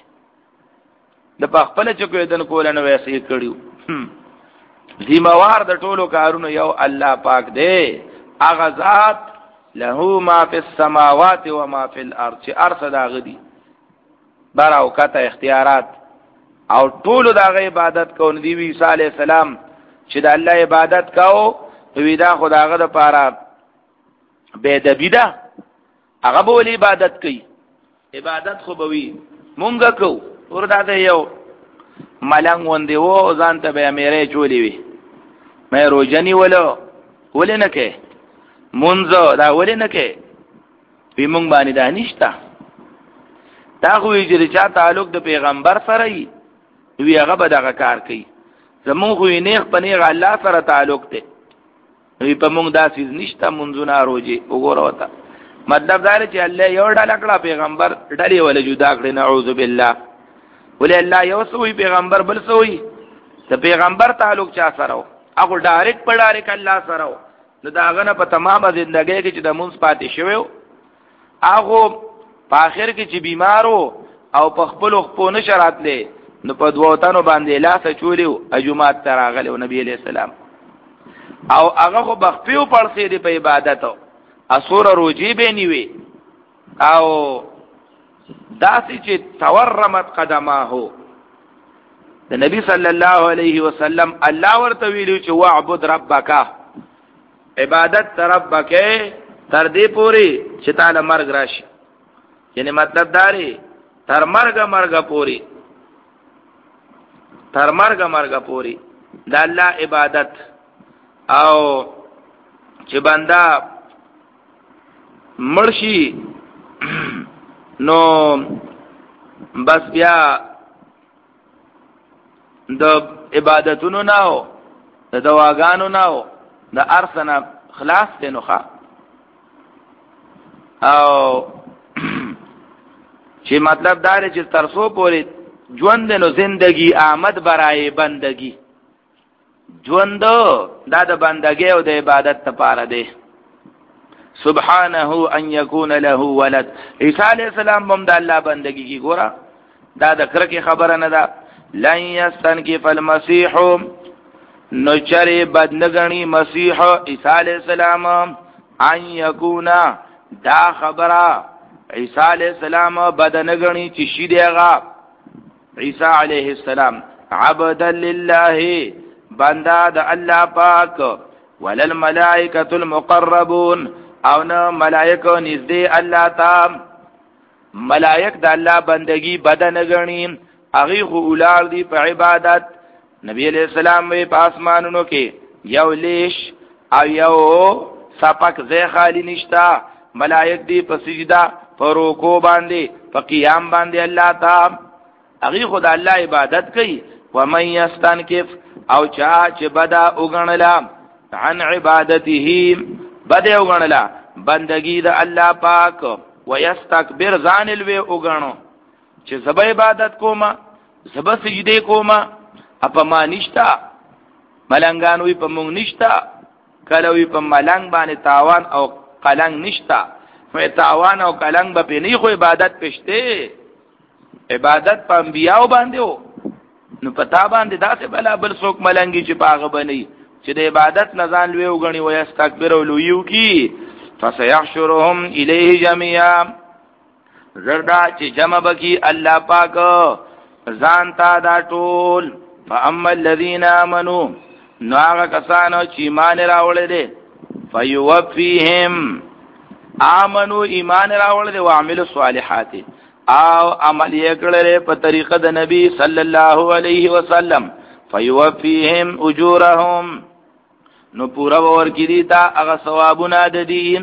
د پخپل چې کویدن کول نه ویسې کړیو. ذمہوار د ټولو کارونو یو الله پاک دی. اغه ذات له ما فی السماوات و ما فی الارض، چې ارصد غدی بار او کته اختیارات او ټولو دغه عبادت کوون دی. عیسی علی السلام چې د الله عبادت کاو وی دا خداغه د پاره به د بیدا هغه بولی عبادت کوي. عبادت خو بوي مونږه کو ورته یو ملنګ وندې وو ځان ته به مېره چولې وي، مې روزنی ولو ولې نه کې مونږه دا ولې نه کې په مونږ باندې دا نشتا. دا خو یې چې چا تعلق د پیغمبر سره وي وی هغه به دغه کار کوي. زمون خو یې نه پنیغ الله سره تعلق ته وی په مونږ دا سیز نشتا. منځونه روزي وګوره وتا مطلب دا چې الله یو ډول کړه پیغمبر ډلې ول جدا کړي. نعوذ بالله. ولې الله یو سوی پیغمبر بل سوی. د پیغمبر تعلق چا سره و هغه ډایرکټ په ډایرکټ الله سره و. نو دا غنه په تمامه ژوندۍ کې چې د مونږ پاتې شوی هغه په اخر کې چې بیمارو او په خپل خپل نشرات لې نو په دواتانو باندې لاس چولیو اجومات تراغله نبی علیہ السلام او هغه خو بخپیو پړسې دی په عبادت اسور روجی به نیوي او داسې چې تورمت قدمه د نبی صلی الله علیه وسلم الله ورته ویلو چې واعبد ربک، عبادت ربک تر دې پوری چې تعالی مرګ راشي. یعنی مطلب داري تر مرګ مرګ پوری، تر مرګ مرګ پوری د الله عبادت. او چې بندا مرشي نو بس بیا د عبادتونو ناو د دواګانو ناو د ارسنه خلاص ته نوخه او چې مطلب دا دی چې ترسو پورې ژوند نو زندگی آمد برای بندگی ژوند دا د بندګۍ او د عبادت لپاره دی سبحانه ان يكون له ولد عیسی علیہ السلام هم د الله بندگی کی ګوره دا د کرکه خبره نه ده لن يستنكف المسيح نو چره بدنګنی مسیح عیسی علیہ السلام ان يكون دا خبره عیسی علیہ السلام بدنګنی چې شي دیغه عیسی علیہ السلام عبد لله بندا د الله پاک ولل ملائکۃ المقربون او نه ملائکه نږدې الله ته ملائک د الله بندگی بدن غنی هغه خو اولاد دی په عبادت نبی علیہ السلام په اسمانونو کې یو لیش او یو سپک زې خالی نشتا ملائک دی په سجدا په رکوع باندې په قیام باندې الله ته هغه خو د الله عبادت کوي ومن یستنکف او چا چې بدا وګڼلا عن عبادته بده وګڼلا بندگی د الله پاک ويستكبر ځان الوی وګڼو چې زب عبادت کوما زب سجده کوما اپا ما نشتا ملنګان وی په مونږ نشتا کله وی په ملنګ باندې تاوان او قلنګ نشتا نو تاوان او قلنګ به نه خو عبادت پښته عبادت په انبیاء باندې وو نو پتا باندې داسې بلا بل څوک ملنګي چې پاغه بنئ چې د عبادت نزان لوي وګڼي وي استکبر او لویو کی فسيحشرهم الیه جميعا زردا چې جمع بکی الله پاک ځان تا دا ټول فاما الذين امنوا نو هغه کسانو چې ایمان راوړل دي فيوفيهم امنوا ایمان راوړل دي او عملوا الصالحات او عمل یې کړل په طریقه د نبی صلی الله علیه وسلم فیوفیهم اجورهم نو پورا ور کی دي تا هغه ثوابونه د دین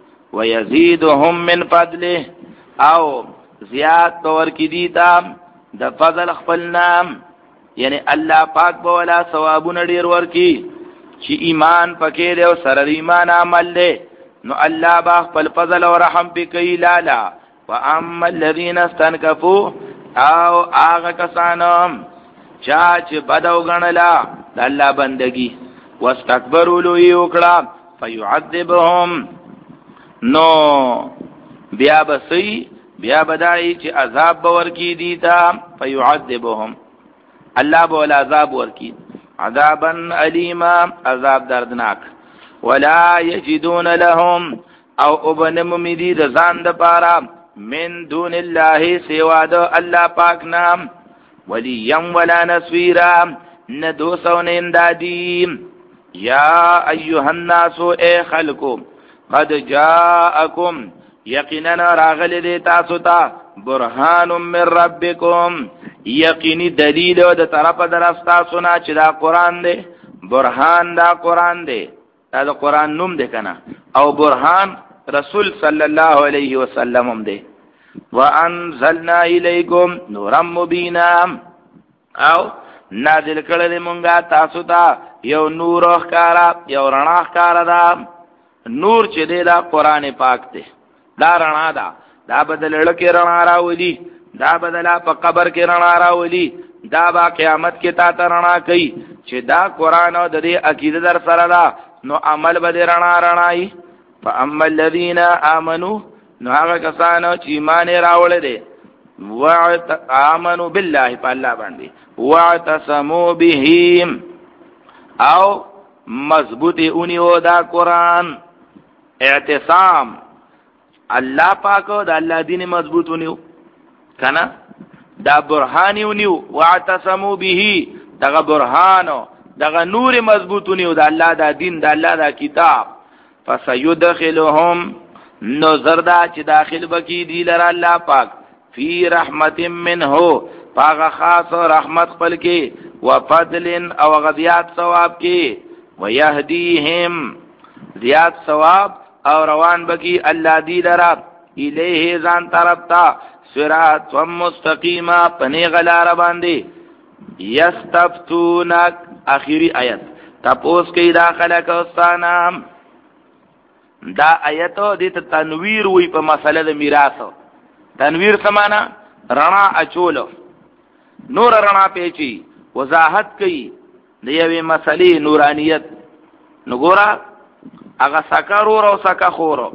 ويزيدهم من فضله او زیات ور کی دي تا د فضل خپل نام یعنی الله پاک به ولا ثوابونه ډیر ور کی چې ایمان پکې دی او سره ایمان عمل دی نو الله با خپل فضل او رحم به کوي لالا واما الذين استنكفوا او هغه کسانو چا چې بدو غنلا د الله بندگی واستكبروا له یوکړه فيعذبهم نو بیا بسئی بیا بدای چې عذاب باور کی دي تا فيعذبهم الله بول عذاب ورکی عذابا الیما عذاب دردناک ولا یجدون لهم او ابن ممیدی د ځان د پاره من دون الله سوا د الله پاک نام ولیم ولا نصيرا ندو سون اندادی یا ایها الناس اے خلقو قد جاءکم یقینا راغل دی تاسو ته برهان من ربکم یقینی دلیل د طرف درستا سنا چې دا قران دی برهان دا قران دی دا, دا قران نوم دی کنه او برهان رسول صلی الله علیه وسلم هم دی وانزلنا الیکم نورا مبینا او نازل کړل مونږه تاسو ته یو نور ښکارا یو رڼا ښکارا دا نور چې دی دا قران پاک دی دا رڼا دا دا بدل لکه رڼا راولي دا بدلا په قبر کې رڼا راولي دا با قیامت کې تا ته رڼا کوي چې دا قران او د دې عقیده در سره دا نو عمل به رڼا رڼای فاما الذين امنوا نو هغه کسانو چې ایمان راوړل دي وآمنوا بالله په الله باندې واعتصموا به او مضبوطی اونیو دا قران اعتصام الله پاکو دا الله دین مضبوط اونیو کنا دا برهانی اونیو واعتصموا به دا برهانو دا نور مضبوط اونیو دا الله دا دین دا الله دا کتاب فسيدخلهم نظر دا چې داخل بکی دی لرا الله پاک فی رحمت منه پاک خاص رحمت خپل کې وفضل او غزیات ثواب کې ويهديهم زیات ثواب او روان بکی الله دی لرا الیه ځان طرف تا صراط مستقیما پنی غلار باندې یستفتونک اخیری آیت تپوس کی دا خلق استانام. دا آیتو دیتا تنویر وی پا مسئلہ دا میراثو. تنویر سمانا رنا اچولو نور رنا پیچی وضاحت کی دیوی مسئلی نورانیت. نگورا اگا سکا رو رو سکا خورو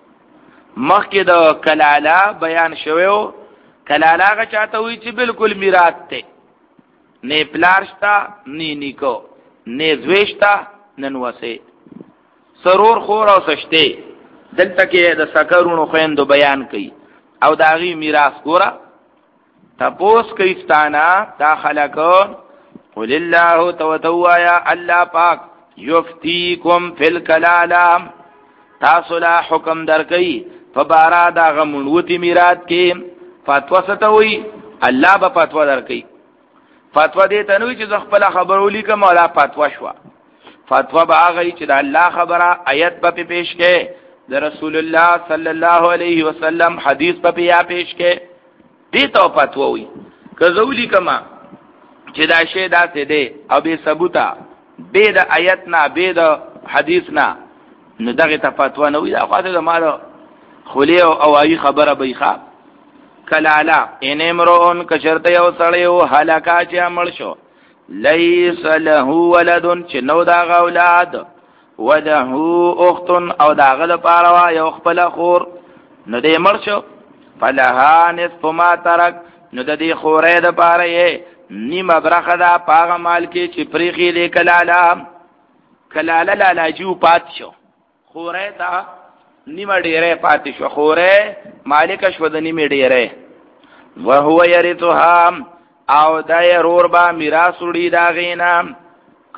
مخ کی دا کلالا بیان شویو. کلالا اگا چاہتا ہوئی چی بالکل میراث تے نے پلارشتا نی نیکو نے زویشتا ننوسے سرور خور او سشتے دلتا که دا سکرونو خویندو بیان کئی او داغی میراث گورا تپوس کئیستانا تا خلقون قل اللہ توتوایا اللہ پاک یفتیکم فی الکلالام تاسو لا حکم در کئی فبارا دا غمونوتی میراث کی فتوہ ستوئی اللہ با فتوہ در کئی. فتوہ دیتا نوی چیز اخپلا خبرولی که مولا فتوہ شوا. فتوہ با آغای چی دا اللہ خبرہ آیت با پی پیش کے دا رسول اللہ صلی اللہ علیہ وسلم حدیث با پی یا پیش کے دیتا فتوہ ہوئی. کزولی کما چی دا شیدہ سے دے او بے ثبوتا بے دا آیتنا بے دا حدیثنا نو داغی تا فتوہ نوی دا خواست دا مالا خلی او آئی خبر بی خواب. کلالا ان امرؤن کشرت یو سړیو هلاکا چې مړ شو لیس له ولد چې نو دا اولاد وله اخت او دا غل پاروا یو خپل خور نو دې مړ شو فلها نصف ما ترک نو د دې خورې د پاره یې نیمه برخه دا پاغه مال کې چې پریخي دې کلالا کلالا لالا جو پات شو خورې تا نیمه ډیره پاتې شو خورې مالک شو د نیمه ډیره وهو يرثها او دای رور با میراث وړي دا غینا ک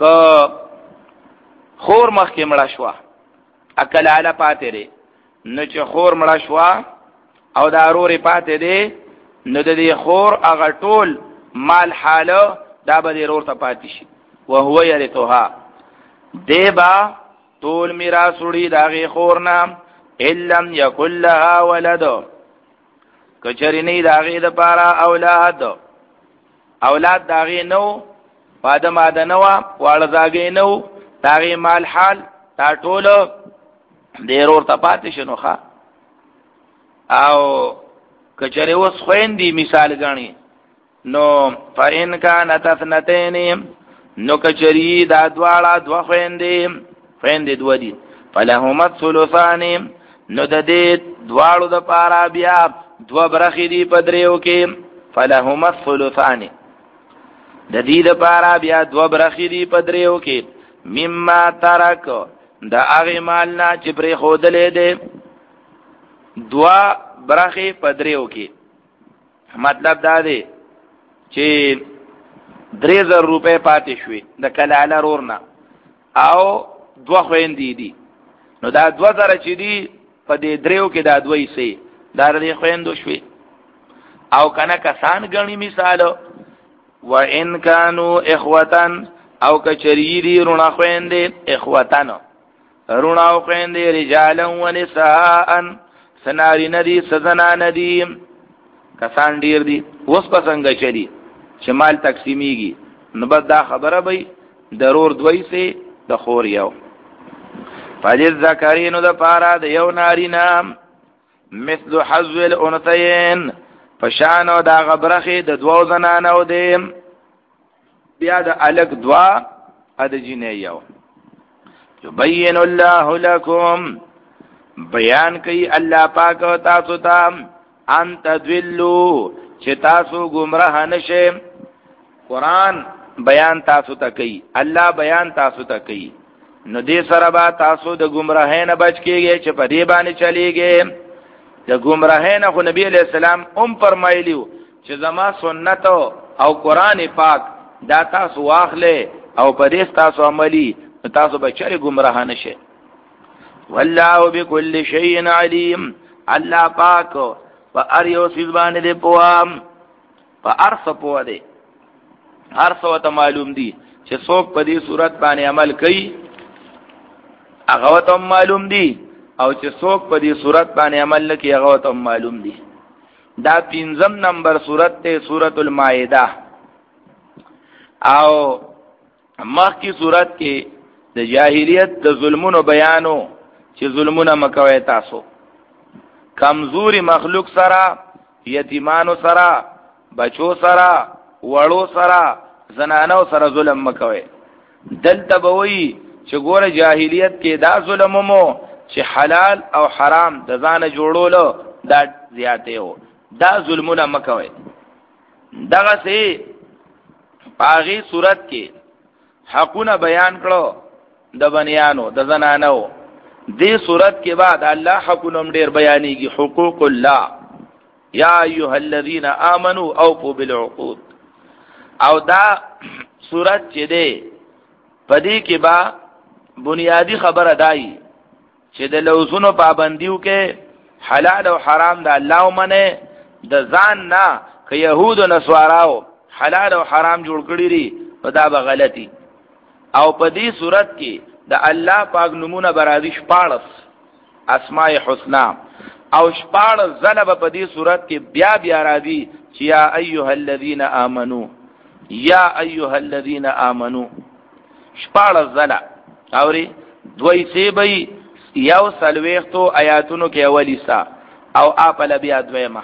خور مخ کې مړه شو اکل اعلی پاتې لري نو چې خور مړه شو او دا رور پاتې دی نو د دې خور هغه ټول مال حاله دا به رور ته پاتې شي وهو يرثها دیبا ټول میراث وړي دا غي خور نام إِلَّمْ يَكُنْ لَهَا وَلَدٌ کچری نه داغه د پارا اولاد اولاد داغه نو پاده ماده نو واړه داغه نو داغه مال حال تا ټول ډیر ورته پاتې شنو ښا او کچری وس خويندې مثال غني نو فإن كانت اثنتين نو کچری دا دواړه دوا خويندې خويندې دوه دي فلهما الثلثان نو د دې دواړو د پارا بیا دو برخې دی پدریو کې فلهما الثلثان د دې د پارا بیا دو برخې دی پدریو کې مما ترک د هغه مال نه چې پرې خودلې ده دوا برخې پدریو کې مطلب دا دی چې درې زر روپے پاتې شوي د کلاله رورنا او دو خويندې دي نو دا دو زره چې دي په دې دریو کې دا دوی سي دا دې خويندو شوي او کنه کسان غني مثال و ان كانوا اخوتن او کچریری رونا خويندې اخوتن رونا خويندې رجالا ونساء سناری ندی سزنا ندی کسان ډیر دي اوس پسنګ چلی شمال تقسیمیږي نو بس دا خبره به ضرور دوی سي د خور یو فجل ذکرینو د پارا د یو نارینا مثل حظ الانثیین فشانو دا غبرخی د دوو زنانو دی بیا د الک دوا اد جنې یو یبین الله لكم بیان کوي الله پاک تاسو ته ان تدلوا چې تاسو گمراه نشئ قران بیان تاسو ته کوي الله بیان تاسو ته کوي نو دې سره با تاسو د گمراهۍ نه بچ کیږئ چې په دې باندې چلیږئ د گمراهۍ نه خو نبی علیہ السلام هم فرمایلیو چې زما سنت او قران پاک دا تاسو واخلې او په دې تاسو عملی تاسو به چره گمراه نشئ والله بكل شيء عليم الله پاک په ار یو سیز باندې دی پوام په ارس پوه دی ارس وته معلوم دی چې څوک په دې صورت باندې عمل کوي هغه ته معلوم دی او چې څوک په دې صورت باندې عمل نکي هغه ته معلوم دی دا پنځم نمبر صورت ته سورۃ المائده او مخکی صورت کې د جاهلیت د ظلمونو بیانو چې ظلمونه مکوي تاسو کمزوري مخلوق سره یتیمانو سره بچو سره وړو سره زنانو سره ظلم مکوي دلته بوي چې ګوره جاهلیت کې دا ظلممو چې حلال او حرام د ځان جوړولو دا زیاته وو دا ظلمونه مکوي دغه سي پاغي صورت کې حقونه بیان کړو د بنیانو د زنانو دې صورت کې بعد الله حقونه ډېر بیانېږي حقوق الله یا ایها الذین آمنوا اوفوا بالعقود او دا صورت چې ده پدې کې با بنیادی خبره دای چې د لوزونو پابندیو کې حلال او حرام د الله ومنه د ځان نه که يهود او نصاراو حلال او حرام جوړ کړی لري په دا به غلطي او په دې صورت کې د الله پاک نمونه برازي شپارس اسماء الحسنا او شپارس زلب په دې صورت کې بیا بیا راځي چې یا ایها الذین آمنو یا ایها الذین آمنو شپارس زلا اوري دوی سی بی یو سلویختو آیاتونو کې اولی سا او اپل بیا دویمه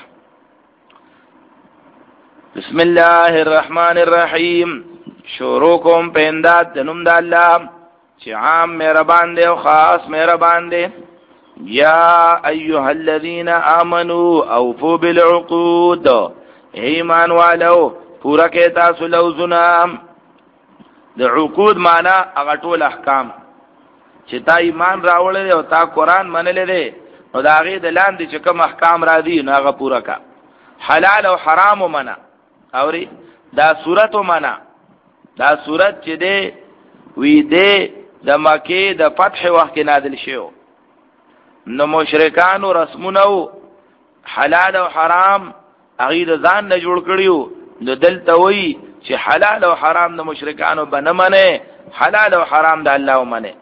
بسم الله الرحمن الرحیم شروع کوم په انداد د نوم د الله چې عام مهربان دی او خاص مهربان دی یا ایها الذین آمنوا اوفوا بالعقود ایمان والو پورا کې تاسو لوزونه د عقود معنا هغه ټول احکام چې تا ایمان راوړل او تا قران منل دي نو دا غي د لاندې چې کوم احکام را دي نو هغه پورا کا حلال او حرام منع اوري دا صورت منع دا صورت چې دی وی دی د مکه د فتح وخت نازل شو نو مشرکانو رسمونو حلال او حرام هغه د ځان نه جوړ کړیو نو دلته وی چې حلال او حرام د مشرکانو بنه منه حلال او حرام د الله ومنه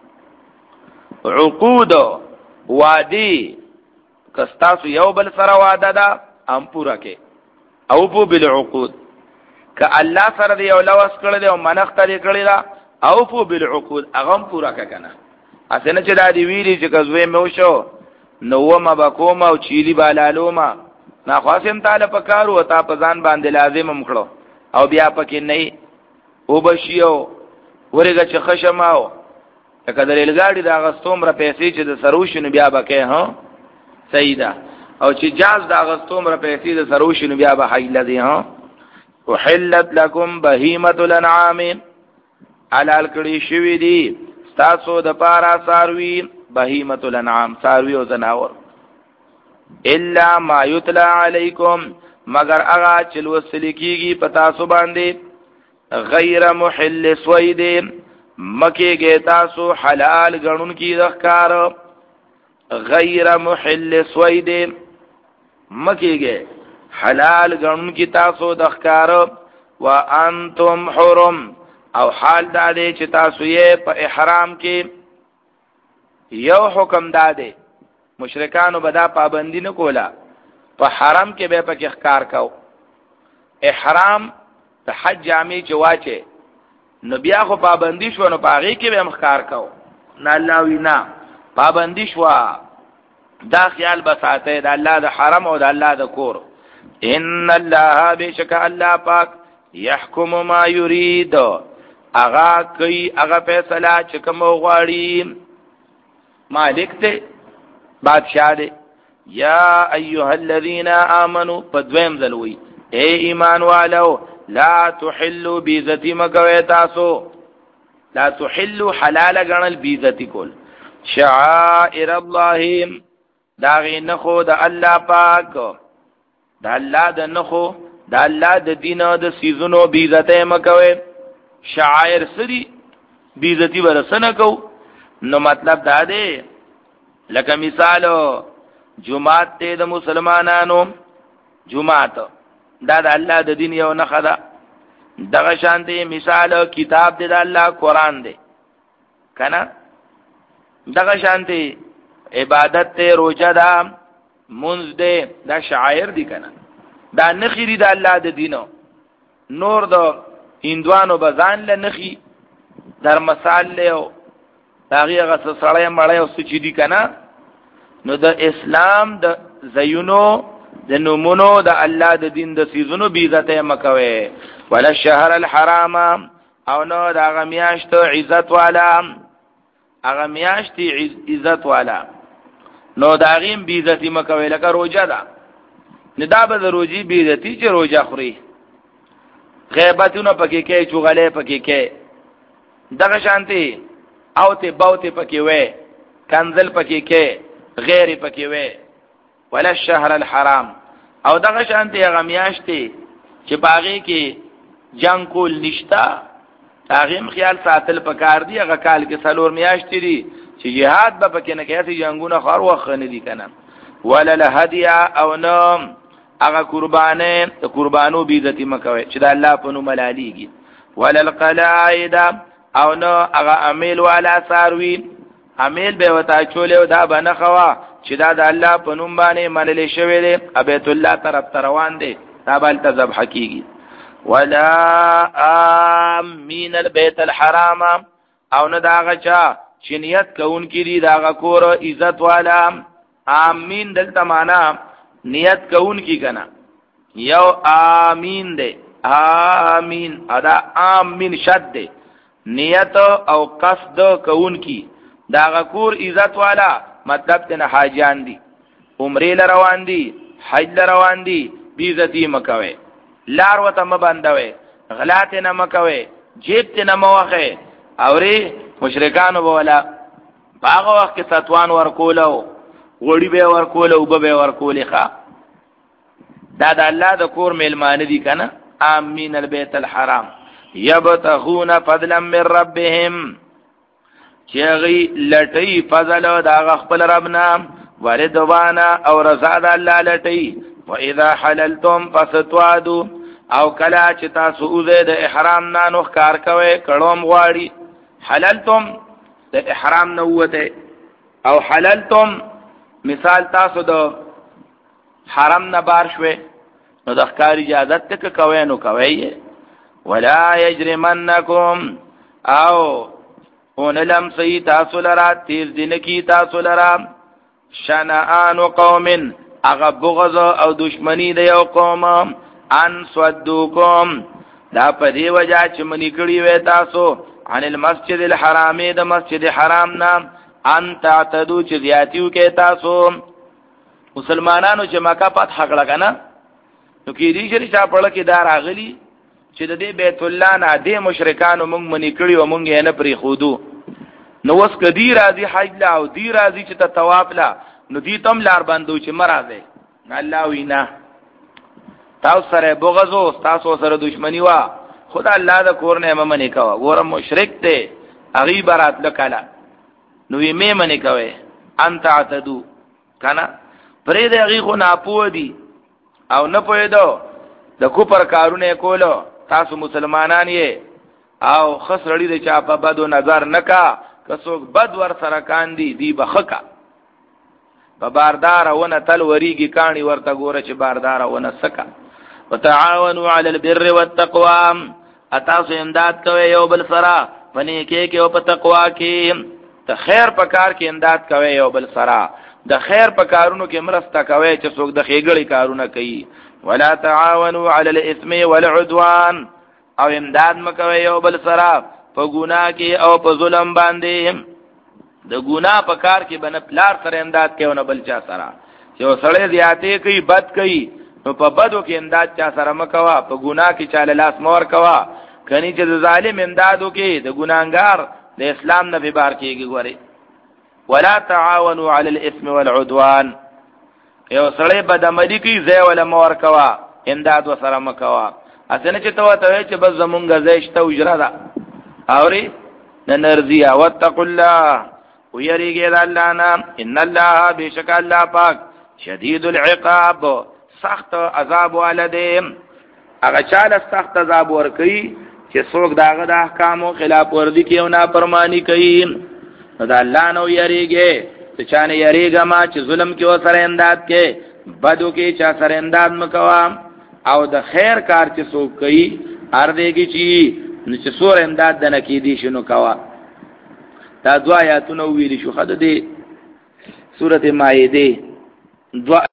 عقود وادي کستاسو یو بل سره وعده ده ام پورا کې او په بالعقود ک الله سره دی یو لوس کړل دی او منخ ته کړی دا او په بالعقود هغه پورا ک کنه اسنه چې دا دی ویری چې کزوې مو شو نو ما بکوما او چيلي بالالوما نا خاصم تعالی پکارو او تا پزان باندې لازم مکړو او بیا پکې نه او بشیو ورګه چې خشماو کله ریلګاډي دا غستوم را پیسې چې د سروشن بیا بکې ها سیدا او چې جاز دا غستوم را پیسې د سروشن بیا به حیل دي ها وحلت لكم بهیمه الانعام علال کړي شوی دي تاسو د پارا ساروی بهیمه الانعام ساروی او زناور الا ما یتلا علیکم مگر هغه چې لوستل کیږي پتا سو باندې غیر محل سوید مکه گے تاسو حلال غنون کی ذکر غیر محل سوید مکه گے حلال غنون کی تاسو ذکر وانتم حرم او حال داده چې تاسو یې په احرام کې یو حکم داده مشرکانو بدا پابندی نه کولا په حرم کې به پکې ښکار کاو احرام ته حج جامع چې واچه نو بیا خو پابندی شو نو پاغي کې به مخکار کاو نه الله وینا پابندی شو دا خیال بساته د الله د حرم او د الله د کور ان الله بشک الله پاک يحكم ما يريد اغا کوي اغا فیصله چې کوم غواړي مالک ته بادشاہ دے یا ایها الذین آمنوا پدویم ذلوی اے ایمان والو لا تحلوا بیزتی مکوی تاسو لا تحلوا حلال گنل بیزتی کول شعائر الله داغی نخو دا اللہ پاک دا اللہ دا نخو دا اللہ دا دین دا سیزنو بیزتی مکوی شعائر سری بیزتی برسنکو نو مطلب دا دے لکه مثالو جمعات ته د مسلمانانو جمعات دا د الله د دین یو نه خدا دغه شان دی مثال کتاب دی د الله قران دی کنه دغه شان دی عبادت ته روزه دا منځ دی دا شعائر دی کنه دا نخری د الله د دینو نور د هندوانو بزان لنخي در مثال له داغي غس سړی مړی او سچې دي کنه نو د اسلام د زینو د نمونو د الله د دین د سيزونو بی عزت مکوي ولا الشهر الحرام او نو د غمیاشت عزت والا غمیاشت عزت والا نو داغیم بی عزت مکوي لکه روزه ده ندا به روزي بی عزتي چې روزه خوري غیبتونه پکې کې چغلې پکې کې دغه شانتي او ته باوته پکې وې کنزل پکې کې غیر پکې وې ولا الشهر الحرام او دغه شانتي غمیاشتي چې باغې کې جنگ کول نشتا هغه خیال ساتل پکار دی هغه کال کې سلور میاشتې دي چې jihad به پکې نه کوي جنگونه خور وخت نه دي کنه ولا الهديا او نو هغه قربانه ته قربانو بی عزت مکوي چې د الله په نوم ملاليږي ولا القلائد او نو هغه امیل والا ساروی امیل به وتا چولې دا بنخوا چې دا د الله په نوم باندې منل شوی دی بیت الله طرف روان دی دا بل تذبح کیږي ولا امین البيت الحرام او نه داغه چا چې نیت کوون کړي داغه کور عزت والا امین دلته معنا نیت کوون کی کنا یو امین دے امین ادا امین شد دے نیت او قصد کوون کی دا غکور عزت والا مطلب ته حاجان دي عمره لروان دي حج لروان دي بیزتی مکوي لار وته مبندوي غلات نه مکوي جیب ته نه موخه اوري مشرکانو بولا باغ وخت کې ستوان ورکولو غوړي به ورکول او به ورکول ښا دا د الله د کور میلمان دي کنه امین البيت الحرام یبتغون فضلا من ربهم چغی لټي فضل دا خپل ربنا ورضوانا او رضا د الله لټي واذا حللتم فاستوادوا او کلا چې تاسو اوزه د احرام نه نو کار کوي کړم غواړي حللتم د احرام نه وته او حللتم مثال تاسو د حرم نه بار شوي نو د ښکار اجازه تک کوي نو کوي ولا یجرمنکم او اون لم سی تاسو لرا تیر دین کی تاسو لرا شنآن قوم اغا بغض او دشمنی د یو قوم ان صدوکم دا په دی وجہ چې منی کړی وې تاسو عن المسجد الحرام د مسجد حرام نام ان تعتدو چې زیاتیو کې تاسو مسلمانانو چې مکه فتح کړه کنه نو کې دې چې چا پړه کې دار اغلی چې د دې بیت الله نه د مشرکانو مونږ منی کړی و مونږ یې نه پری خودو نو وس کدی راځي حج لا او دی راځي چې ته طواف لا نو دې تم لار باندې چې مرাده الله وینا تاسو سره بغضو تاسو سره دښمنی وا خدا الله د کور نه ممنه کوا ګورم مشرک ته اغي برات لکلا نو یې مې منی کوي انت عتدو کنه پرې د اغي خو ناپو دي او نه پوهېدو د کوپر کارونه کولو تاسو مسلمانان یې او خسرړي د چا په بدو نظر نکا کڅوک بد ور سره کان دي دی بخکا په باردار ونه تل وریږي کانی ورته ګوره چې باردار ونه سکا وتعاونوا على البر والتقوى اتاسو امداد کوي یو بل سره پني کې کې او په تقوا کې ته خیر په کار کې امداد کوي یو بل سره د خیر په کارونو کې مرسته کوي چې څوک د خېګړې کارونه کوي ولا تعاونوا على الاثم والعدوان او امداد مکوي یو بل سره په ګناه کې او په ظلم باندې د ګناه په کار کې بن پلار سره امداد کوي نه بل چا سره چې وسړې زیاتې کوي بد کوي نو په بدو کې امداد چا سره مکوا په ګناه کې چاله لاس مور کوا کني چې ظالم امدادو کې د ګناګار د اسلام نه به بار کېږي ګوري ولا تعاونوا على الاثم والعدوان یو سړی بدعملی کوي زې ولا مور کوا امداد وسره مکوا اسنه چې ته وته چې بس زمونږ زېشته اجره ده اوري ننرزیا واتقوا الله ويريګه الله نام ان الله بشک الله پاک شدید العقاب سخت عذاب والدیم هغه چاله سخت عذاب ور کوي چې څوک داغه د احکامو خلاف ورزي کوي او نافرمانی کوي دا الله نو یریږي چې چانه یریږه ما چې ظلم کې وسره امداد کې بدو کې چا سره امداد مکوا او د خیر کار چې څوک کوي اردېږي چې نو چې سور امداد د نکې دي شنو کوا دا دوا آیاتونه ویل شو خد دې سورته مائده دوا